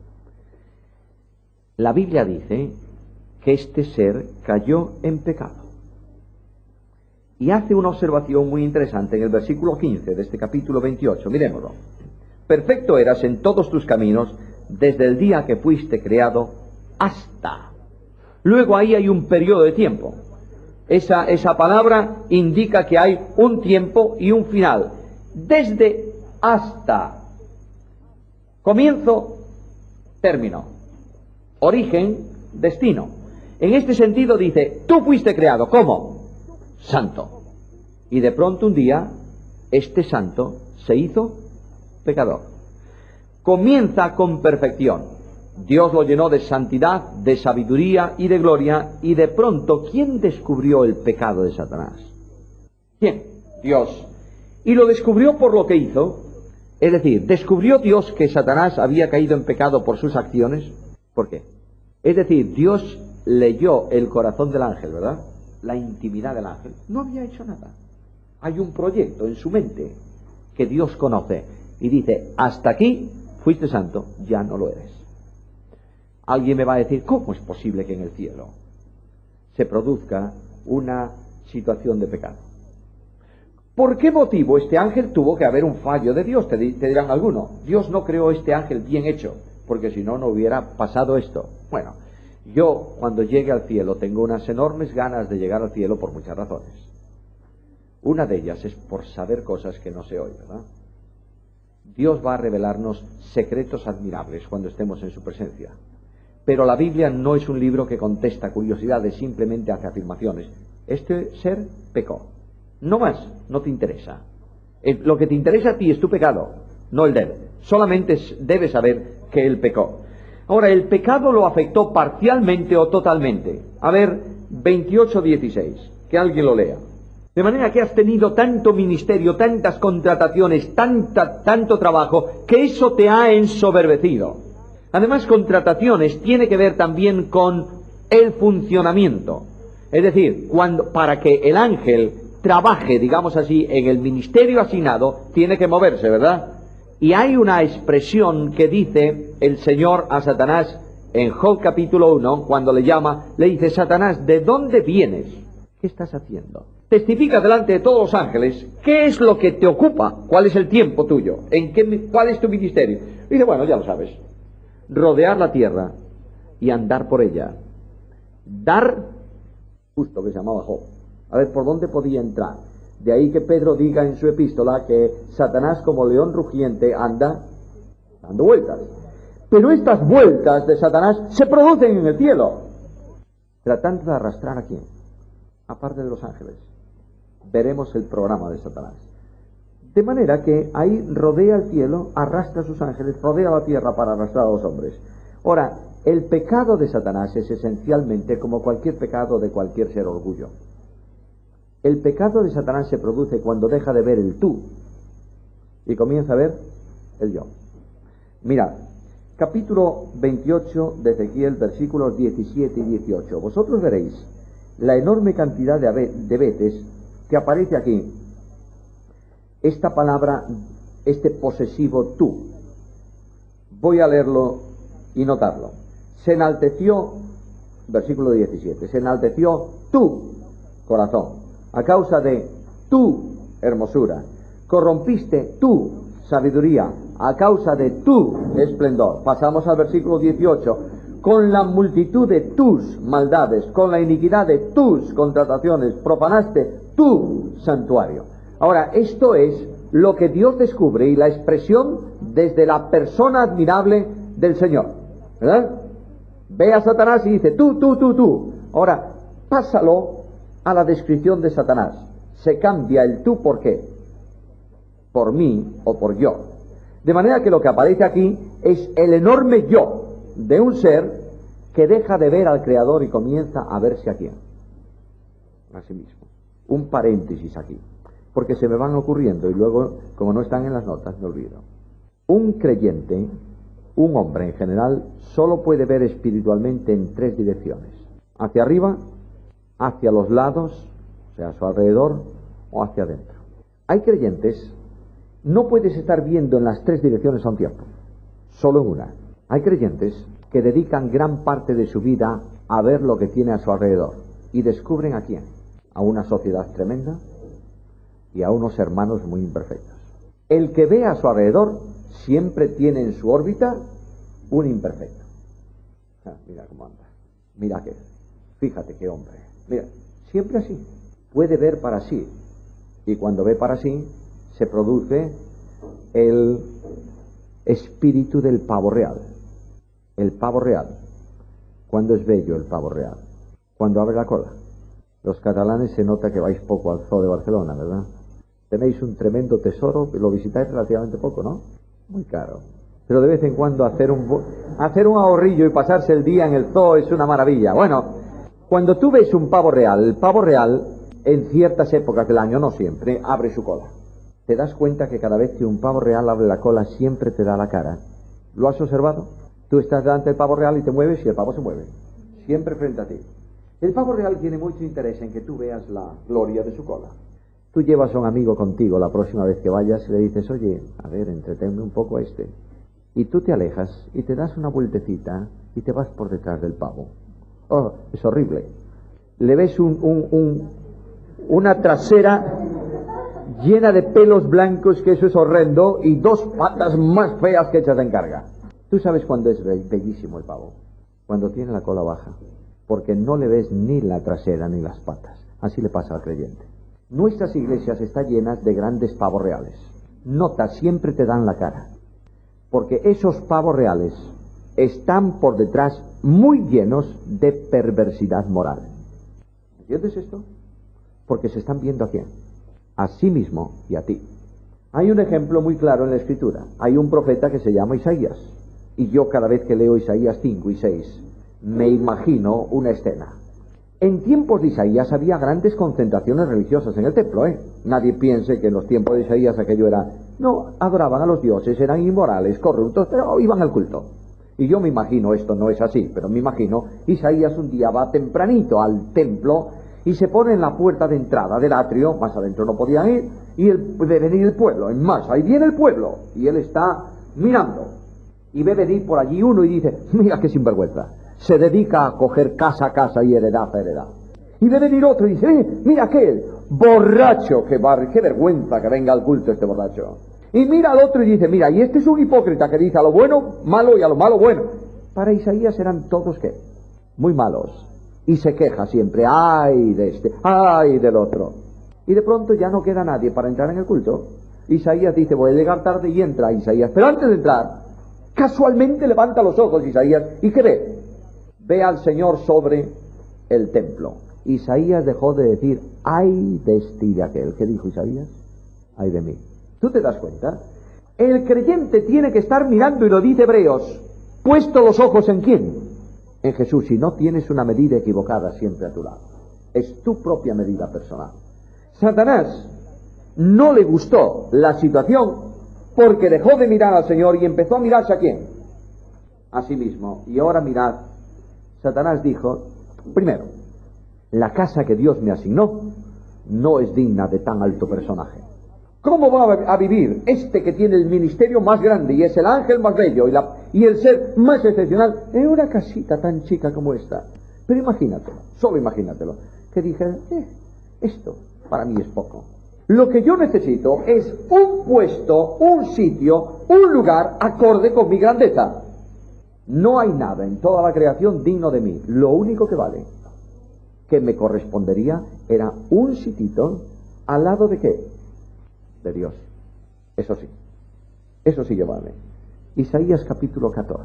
La Biblia dice que este ser cayó en pecado. Y hace una observación muy interesante en el versículo 15 de este capítulo 28. Miremoslo. Perfecto eras en todos tus caminos desde el día que fuiste creado hasta. Luego ahí hay un periodo de tiempo. Esa palabra indica que hay un tiempo y un final. Desde hasta. Comienzo, término. Origen, destino. En este sentido dice, tú fuiste creado, ¿cómo? Santo. Y de pronto un día, este santo se hizo pecador. Comienza con perfección. Dios lo llenó de santidad, de sabiduría y de gloria, y de pronto, ¿quién descubrió el pecado de Satanás? ¿Quién? Dios. Y lo descubrió por lo que hizo. Es decir, ¿descubrió Dios que Satanás había caído en pecado por sus acciones? ¿Por qué? Es decir, Dios leyó el corazón del ángel, ¿verdad? La intimidad del ángel. No había hecho nada. Hay un proyecto en su mente que Dios conoce y dice, hasta aquí fuiste santo, ya no lo eres. Alguien me va a decir, ¿cómo es posible que en el cielo se produzca una situación de pecado? ¿Por qué motivo este ángel tuvo que haber un fallo de Dios? Te dirán algunos. Dios no creó este ángel bien hecho, porque si no, no hubiera pasado esto. Bueno, yo cuando llegue al cielo tengo unas enormes ganas de llegar al cielo por muchas razones. Una de ellas es por saber cosas que no se oyen, ¿verdad? Dios va a revelarnos secretos admirables cuando estemos en su presencia. Pero la Biblia no es un libro que contesta curiosidades, simplemente hace afirmaciones. Este ser pecó. No más, no te interesa. Lo que te interesa a ti es tu pecado, no el de él. Solamente debes saber que él pecó. Ahora, el pecado lo afectó parcialmente o totalmente. A ver, 28:16, que alguien lo lea. De manera que has tenido tanto ministerio, tantas contrataciones, tanto trabajo, que eso te ha ensoberbecido. Además, contrataciones tiene que ver también con el funcionamiento. Es decir, para que el ángel trabaje, digamos así, en el ministerio asignado, tiene que moverse, ¿verdad? Y hay una expresión que dice el Señor a Satanás en Job capítulo 1, cuando le llama, le dice, Satanás, ¿de dónde vienes? ¿Qué estás haciendo? Testifica delante de todos los ángeles, ¿qué es lo que te ocupa? ¿Cuál es el tiempo tuyo? ¿Cuál es tu ministerio? Y dice, bueno, ya lo sabes. Rodear la tierra y andar por ella. Dar, justo que se llamaba Job. A ver, ¿por dónde podía entrar? De ahí que Pedro diga en su epístola que Satanás como león rugiente anda dando vueltas. Pero estas vueltas de Satanás se producen en el cielo, tratando de arrastrar a quién, aparte de los ángeles. Veremos el programa de Satanás. De manera que ahí rodea el cielo, arrastra a sus ángeles, rodea la tierra para arrastrar a los hombres. Ahora, el pecado de Satanás es esencialmente como cualquier pecado de cualquier ser orgullo. El pecado de Satanás se produce cuando deja de ver el tú y comienza a ver el yo. Mirad, capítulo 28 de Ezequiel, versículos 17 y 18. Vosotros veréis la enorme cantidad de veces que aparece aquí esta palabra, este posesivo tú. Voy a leerlo y notarlo. Se enalteció, versículo 17, se enalteció tu corazón a causa de tu hermosura. Corrompiste tu sabiduría a causa de tu esplendor. Pasamos al versículo 18. Con la multitud de tus maldades, con la iniquidad de tus contrataciones, profanaste tu santuario. Ahora, esto es lo que Dios descubre y la expresión desde la persona admirable del Señor, ¿verdad? Ve a Satanás y dice, tú. Ahora, pásalo a la descripción de Satanás. Se cambia el tú por qué. Por mí o por yo. De manera que lo que aparece aquí es el enorme yo de un ser que deja de ver al Creador y comienza a verse a quién. A sí mismo. Un paréntesis aquí, porque se me van ocurriendo y luego, como no están en las notas, me olvido. Un creyente, un hombre en general, solo puede ver espiritualmente en tres direcciones. Hacia arriba, hacia los lados, sea, a su alrededor o hacia adentro. Hay creyentes, no puedes estar viendo en las tres direcciones a un tiempo, solo en una. Hay creyentes que dedican gran parte de su vida a ver lo que tiene a su alrededor y descubren a quién, a una sociedad tremenda y a unos hermanos muy imperfectos. El que ve a su alrededor siempre tiene en su órbita un imperfecto. Mira cómo anda, mira qué, fíjate qué hombre, mira, siempre así. Puede ver para sí, y cuando ve para sí se produce el espíritu del pavo real. El pavo real, cuando es bello el pavo real, cuando abre la cola. Los catalanes se nota que vais poco al zoo de Barcelona, ¿verdad? Tenéis un tremendo tesoro, lo visitáis relativamente poco, ¿no? Muy caro. Pero de vez en cuando hacer un ahorrillo y pasarse el día en el zoo es una maravilla. Bueno, cuando tú ves un pavo real, el pavo real en ciertas épocas del año, no siempre, abre su cola. Te das cuenta que cada vez que un pavo real abre la cola siempre te da la cara. ¿Lo has observado? Tú estás delante del pavo real y te mueves y el pavo se mueve, siempre frente a ti. El pavo real tiene mucho interés en que tú veas la gloria de su cola. Tú llevas a un amigo contigo la próxima vez que vayas y le dices, oye, a ver, entretenme un poco a este. Y tú te alejas y te das una vueltecita y te vas por detrás del pavo. Oh, es horrible. Le ves una trasera llena de pelos blancos, que eso es horrendo, y dos patas más feas que echas en carga. Tú sabes cuándo es bellísimo el pavo, cuando tiene la cola baja, porque no le ves ni la trasera ni las patas. Así le pasa al creyente. Nuestras iglesias están llenas de grandes pavos reales. Nota, siempre te dan la cara, porque esos pavos reales están por detrás muy llenos de perversidad moral. ¿Entiendes esto? Porque se están viendo a quién, a sí mismo y a ti. Hay un ejemplo muy claro en la Escritura. Hay un profeta que se llama Isaías, y yo cada vez que leo Isaías 5 y 6 me imagino una escena. En tiempos de Isaías había grandes concentraciones religiosas en el templo, Nadie piense que en los tiempos de Isaías aquello era... No, adoraban a los dioses, eran inmorales, corruptos, pero iban al culto. Y yo me imagino, esto no es así, pero me imagino, Isaías un día va tempranito al templo y se pone en la puerta de entrada del atrio, más adentro no podían ir, y ve venir el pueblo, en masa, ahí viene el pueblo, y él está mirando, y ve venir por allí uno y dice, mira qué sinvergüenza, se dedica a coger casa a casa y heredad a heredad. Y ve venir otro y dice, mira aquel, borracho, qué vergüenza que venga al culto este borracho. Y mira al otro y dice, mira, y este es un hipócrita que dice a lo bueno malo y a lo malo bueno. Para Isaías eran todos, ¿qué? Muy malos. Y se queja siempre, ay de este, ay del otro. Y de pronto ya no queda nadie para entrar en el culto. Isaías dice, voy a llegar tarde, y entra Isaías. Pero antes de entrar, casualmente levanta los ojos Isaías, ¿y qué ve? Ve al Señor sobre el templo. Isaías dejó de decir, ay de este y de aquel. ¿Qué dijo Isaías? Ay de mí. ¿Tú te das cuenta? El creyente tiene que estar mirando, y lo dice Hebreos, puesto los ojos ¿en quién? En Jesús. Si no, tienes una medida equivocada siempre a tu lado. Es tu propia medida personal. Satanás no le gustó la situación porque dejó de mirar al Señor y empezó a mirarse ¿a quién? A sí mismo. Y ahora mirad, Satanás dijo, primero, la casa que Dios me asignó no es digna de tan alto personaje. ¿Cómo va a vivir este que tiene el ministerio más grande y es el ángel más bello y el ser más excepcional en una casita tan chica como esta? Pero imagínatelo, solo imagínatelo, que dijera, esto para mí es poco. Lo que yo necesito es un puesto, un sitio, un lugar acorde con mi grandeza. No hay nada en toda la creación digno de mí. Lo único que vale, que me correspondería, era un sitito al lado de ¿qué? De Dios. Eso sí que vale. Isaías capítulo 14.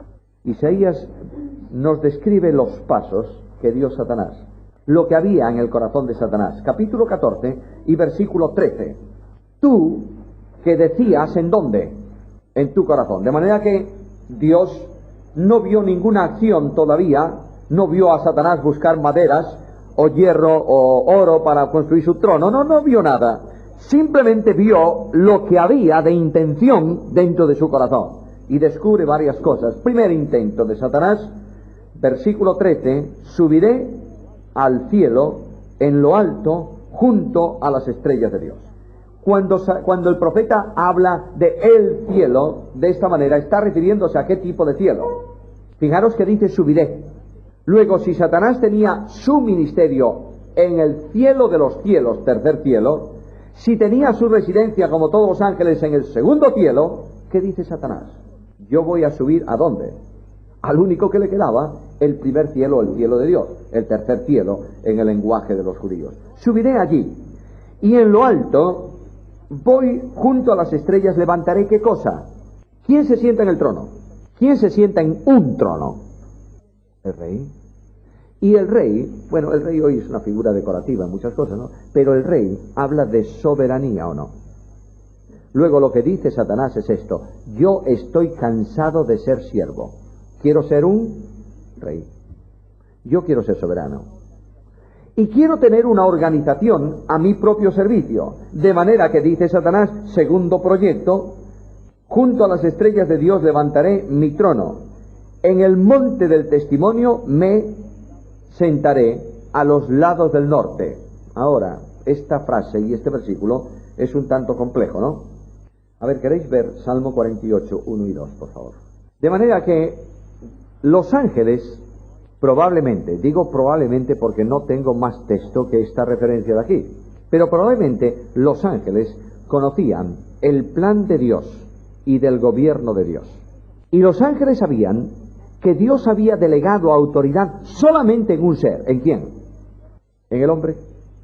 Isaías nos describe los pasos que dio Satanás, lo que había en el corazón de Satanás. Capítulo 14 y versículo 13. Tú que decías, ¿en dónde? En tu corazón. De manera que Dios no vio ninguna acción todavía, no vio a Satanás buscar maderas o hierro o oro para construir su trono, no vio nada. Simplemente vio lo que había de intención dentro de su corazón y descubre varias cosas. Primer intento de Satanás, versículo 13, subiré al cielo, en lo alto, junto a las estrellas de Dios. Cuando el profeta habla de el cielo, de esta manera, está refiriéndose a qué tipo de cielo. Fijaros que dice subiré. Luego, si Satanás tenía su ministerio en el cielo de los cielos, tercer cielo, si tenía su residencia como todos los ángeles en el segundo cielo, ¿qué dice Satanás? Yo voy a subir ¿a dónde? Al único que le quedaba, el primer cielo, el cielo de Dios, el tercer cielo en el lenguaje de los judíos. Subiré allí, y en lo alto voy junto a las estrellas, levantaré ¿qué cosa? ¿Quién se sienta en el trono? ¿Quién se sienta en un trono? El rey. Y el rey, bueno, el rey hoy es una figura decorativa en muchas cosas, ¿no? Pero el rey habla de soberanía, ¿o no? Luego lo que dice Satanás es esto: yo estoy cansado de ser siervo. Quiero ser un rey. Yo quiero ser soberano. Y quiero tener una organización a mi propio servicio. De manera que dice Satanás, segundo proyecto, junto a las estrellas de Dios levantaré mi trono. En el monte del testimonio me sentaré a los lados del norte. Ahora, esta frase y este versículo es un tanto complejo, ¿no? A ver, ¿queréis ver Salmo 48, 1 y 2, por favor? De manera que los ángeles, probablemente, digo probablemente porque no tengo más texto que esta referencia de aquí, pero probablemente los ángeles conocían el plan de Dios y del gobierno de Dios. Y los ángeles sabían que Dios había delegado autoridad solamente en un ser. ¿En quién? En el hombre.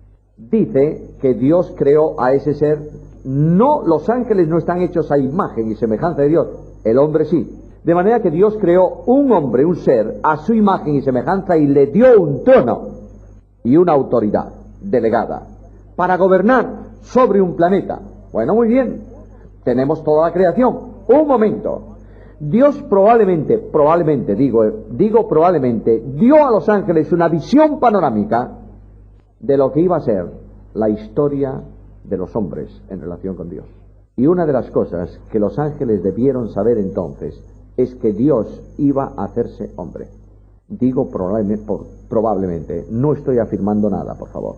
Dice que Dios creó a ese ser. No, los ángeles no están hechos a imagen y semejanza de Dios. El hombre sí. De manera que Dios creó un hombre, un ser, a su imagen y semejanza, y le dio un trono y una autoridad delegada para gobernar sobre un planeta. Bueno, muy bien. Tenemos toda la creación. Un momento. Dios probablemente, digo probablemente, dio a los ángeles una visión panorámica de lo que iba a ser la historia de los hombres en relación con Dios. Y una de las cosas que los ángeles debieron saber entonces es que Dios iba a hacerse hombre. Digo probablemente, no estoy afirmando nada, por favor.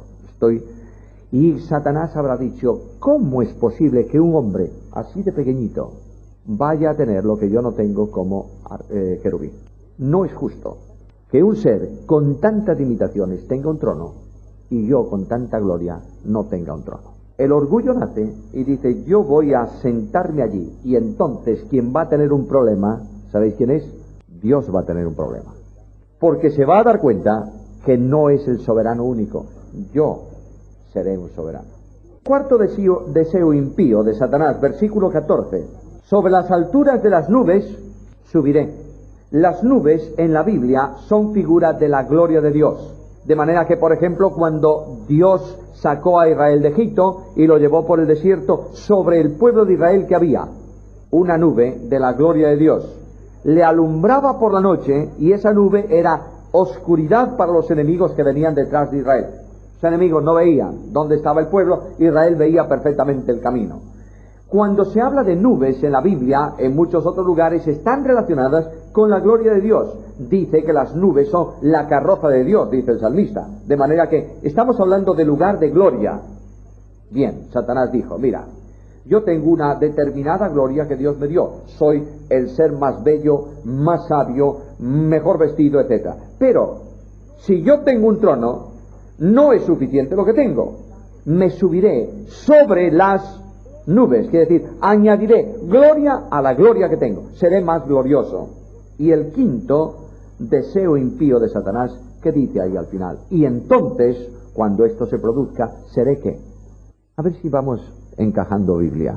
Y Satanás habrá dicho, ¿cómo es posible que un hombre así de pequeñito vaya a tener lo que yo no tengo como querubín? No es justo que un ser con tantas limitaciones tenga un trono y yo con tanta gloria no tenga un trono. El orgullo nace y dice, yo voy a sentarme allí, y entonces quien va a tener un problema, ¿sabéis quién es? Dios va a tener un problema, porque se va a dar cuenta que no es el soberano único. Yo seré un soberano. Cuarto deseo impío de Satanás, versículo 14. Sobre las alturas de las nubes subiré. Las nubes en la Biblia son figuras de la gloria de Dios. De manera que, por ejemplo, cuando Dios sacó a Israel de Egipto y lo llevó por el desierto, sobre el pueblo de Israel que había una nube de la gloria de Dios. Le alumbraba por la noche, y esa nube era oscuridad para los enemigos que venían detrás de Israel. Los enemigos no veían dónde estaba el pueblo, Israel veía perfectamente el camino. Cuando se habla de nubes en la Biblia, en muchos otros lugares, están relacionadas con la gloria de Dios. Dice que las nubes son la carroza de Dios, dice el salmista. De manera que estamos hablando de lugar de gloria. Bien, Satanás dijo, mira, yo tengo una determinada gloria que Dios me dio. Soy el ser más bello, más sabio, mejor vestido, etc. Pero, si yo tengo un trono, no es suficiente lo que tengo. Me subiré sobre las nubes, quiere decir, añadiré gloria a la gloria que tengo. Seré más glorioso. Y el quinto deseo impío de Satanás, ¿qué dice ahí al final? Y entonces, cuando esto se produzca, ¿seré qué? A ver si vamos encajando Biblia.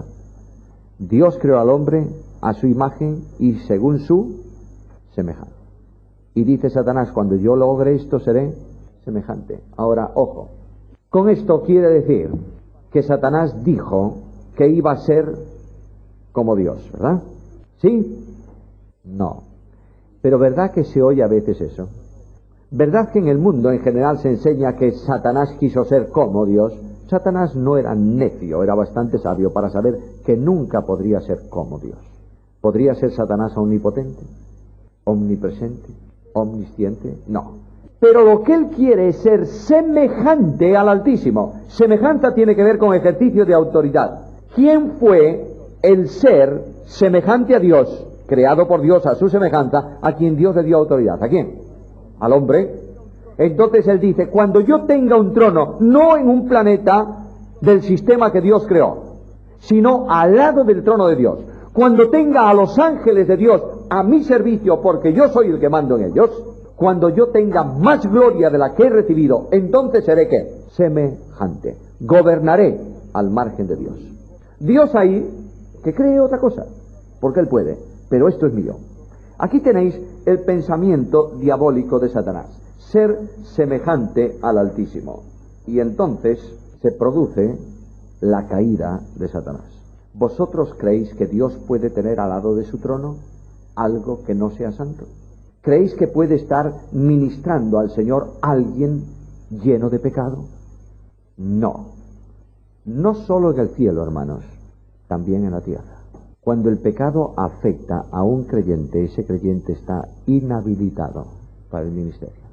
Dios creó al hombre a su imagen y según su semejanza. Y dice Satanás, cuando yo logre esto, seré semejante. Ahora, ojo, con esto quiere decir que Satanás dijo que iba a ser como Dios, ¿verdad? ¿Sí? No. Pero ¿verdad que se oye a veces eso? ¿Verdad que en el mundo en general se enseña que Satanás quiso ser como Dios? Satanás no era necio, era bastante sabio para saber que nunca podría ser como Dios. ¿Podría ser Satanás omnipotente? ¿Omnipresente? ¿Omnisciente? No. Pero lo que él quiere es ser semejante al Altísimo. Semejanza tiene que ver con ejercicio de autoridad. ¿Quién fue el ser semejante a Dios, creado por Dios a su semejanza, a quien Dios le dio autoridad? ¿A quién? Al hombre. Entonces él dice, cuando yo tenga un trono, no en un planeta del sistema que Dios creó, sino al lado del trono de Dios, cuando tenga a los ángeles de Dios a mi servicio, porque yo soy el que mando en ellos, cuando yo tenga más gloria de la que he recibido, entonces seré ¿qué? Semejante. Gobernaré al margen de Dios. Dios ahí, que cree otra cosa, porque él puede, pero esto es mío. Aquí tenéis el pensamiento diabólico de Satanás, ser semejante al Altísimo. Y entonces se produce la caída de Satanás. ¿Vosotros creéis que Dios puede tener al lado de su trono algo que no sea santo? ¿Creéis que puede estar ministrando al Señor alguien lleno de pecado? No. No solo en el cielo, hermanos, también en la tierra. Cuando el pecado afecta a un creyente, ese creyente está inhabilitado para el ministerio.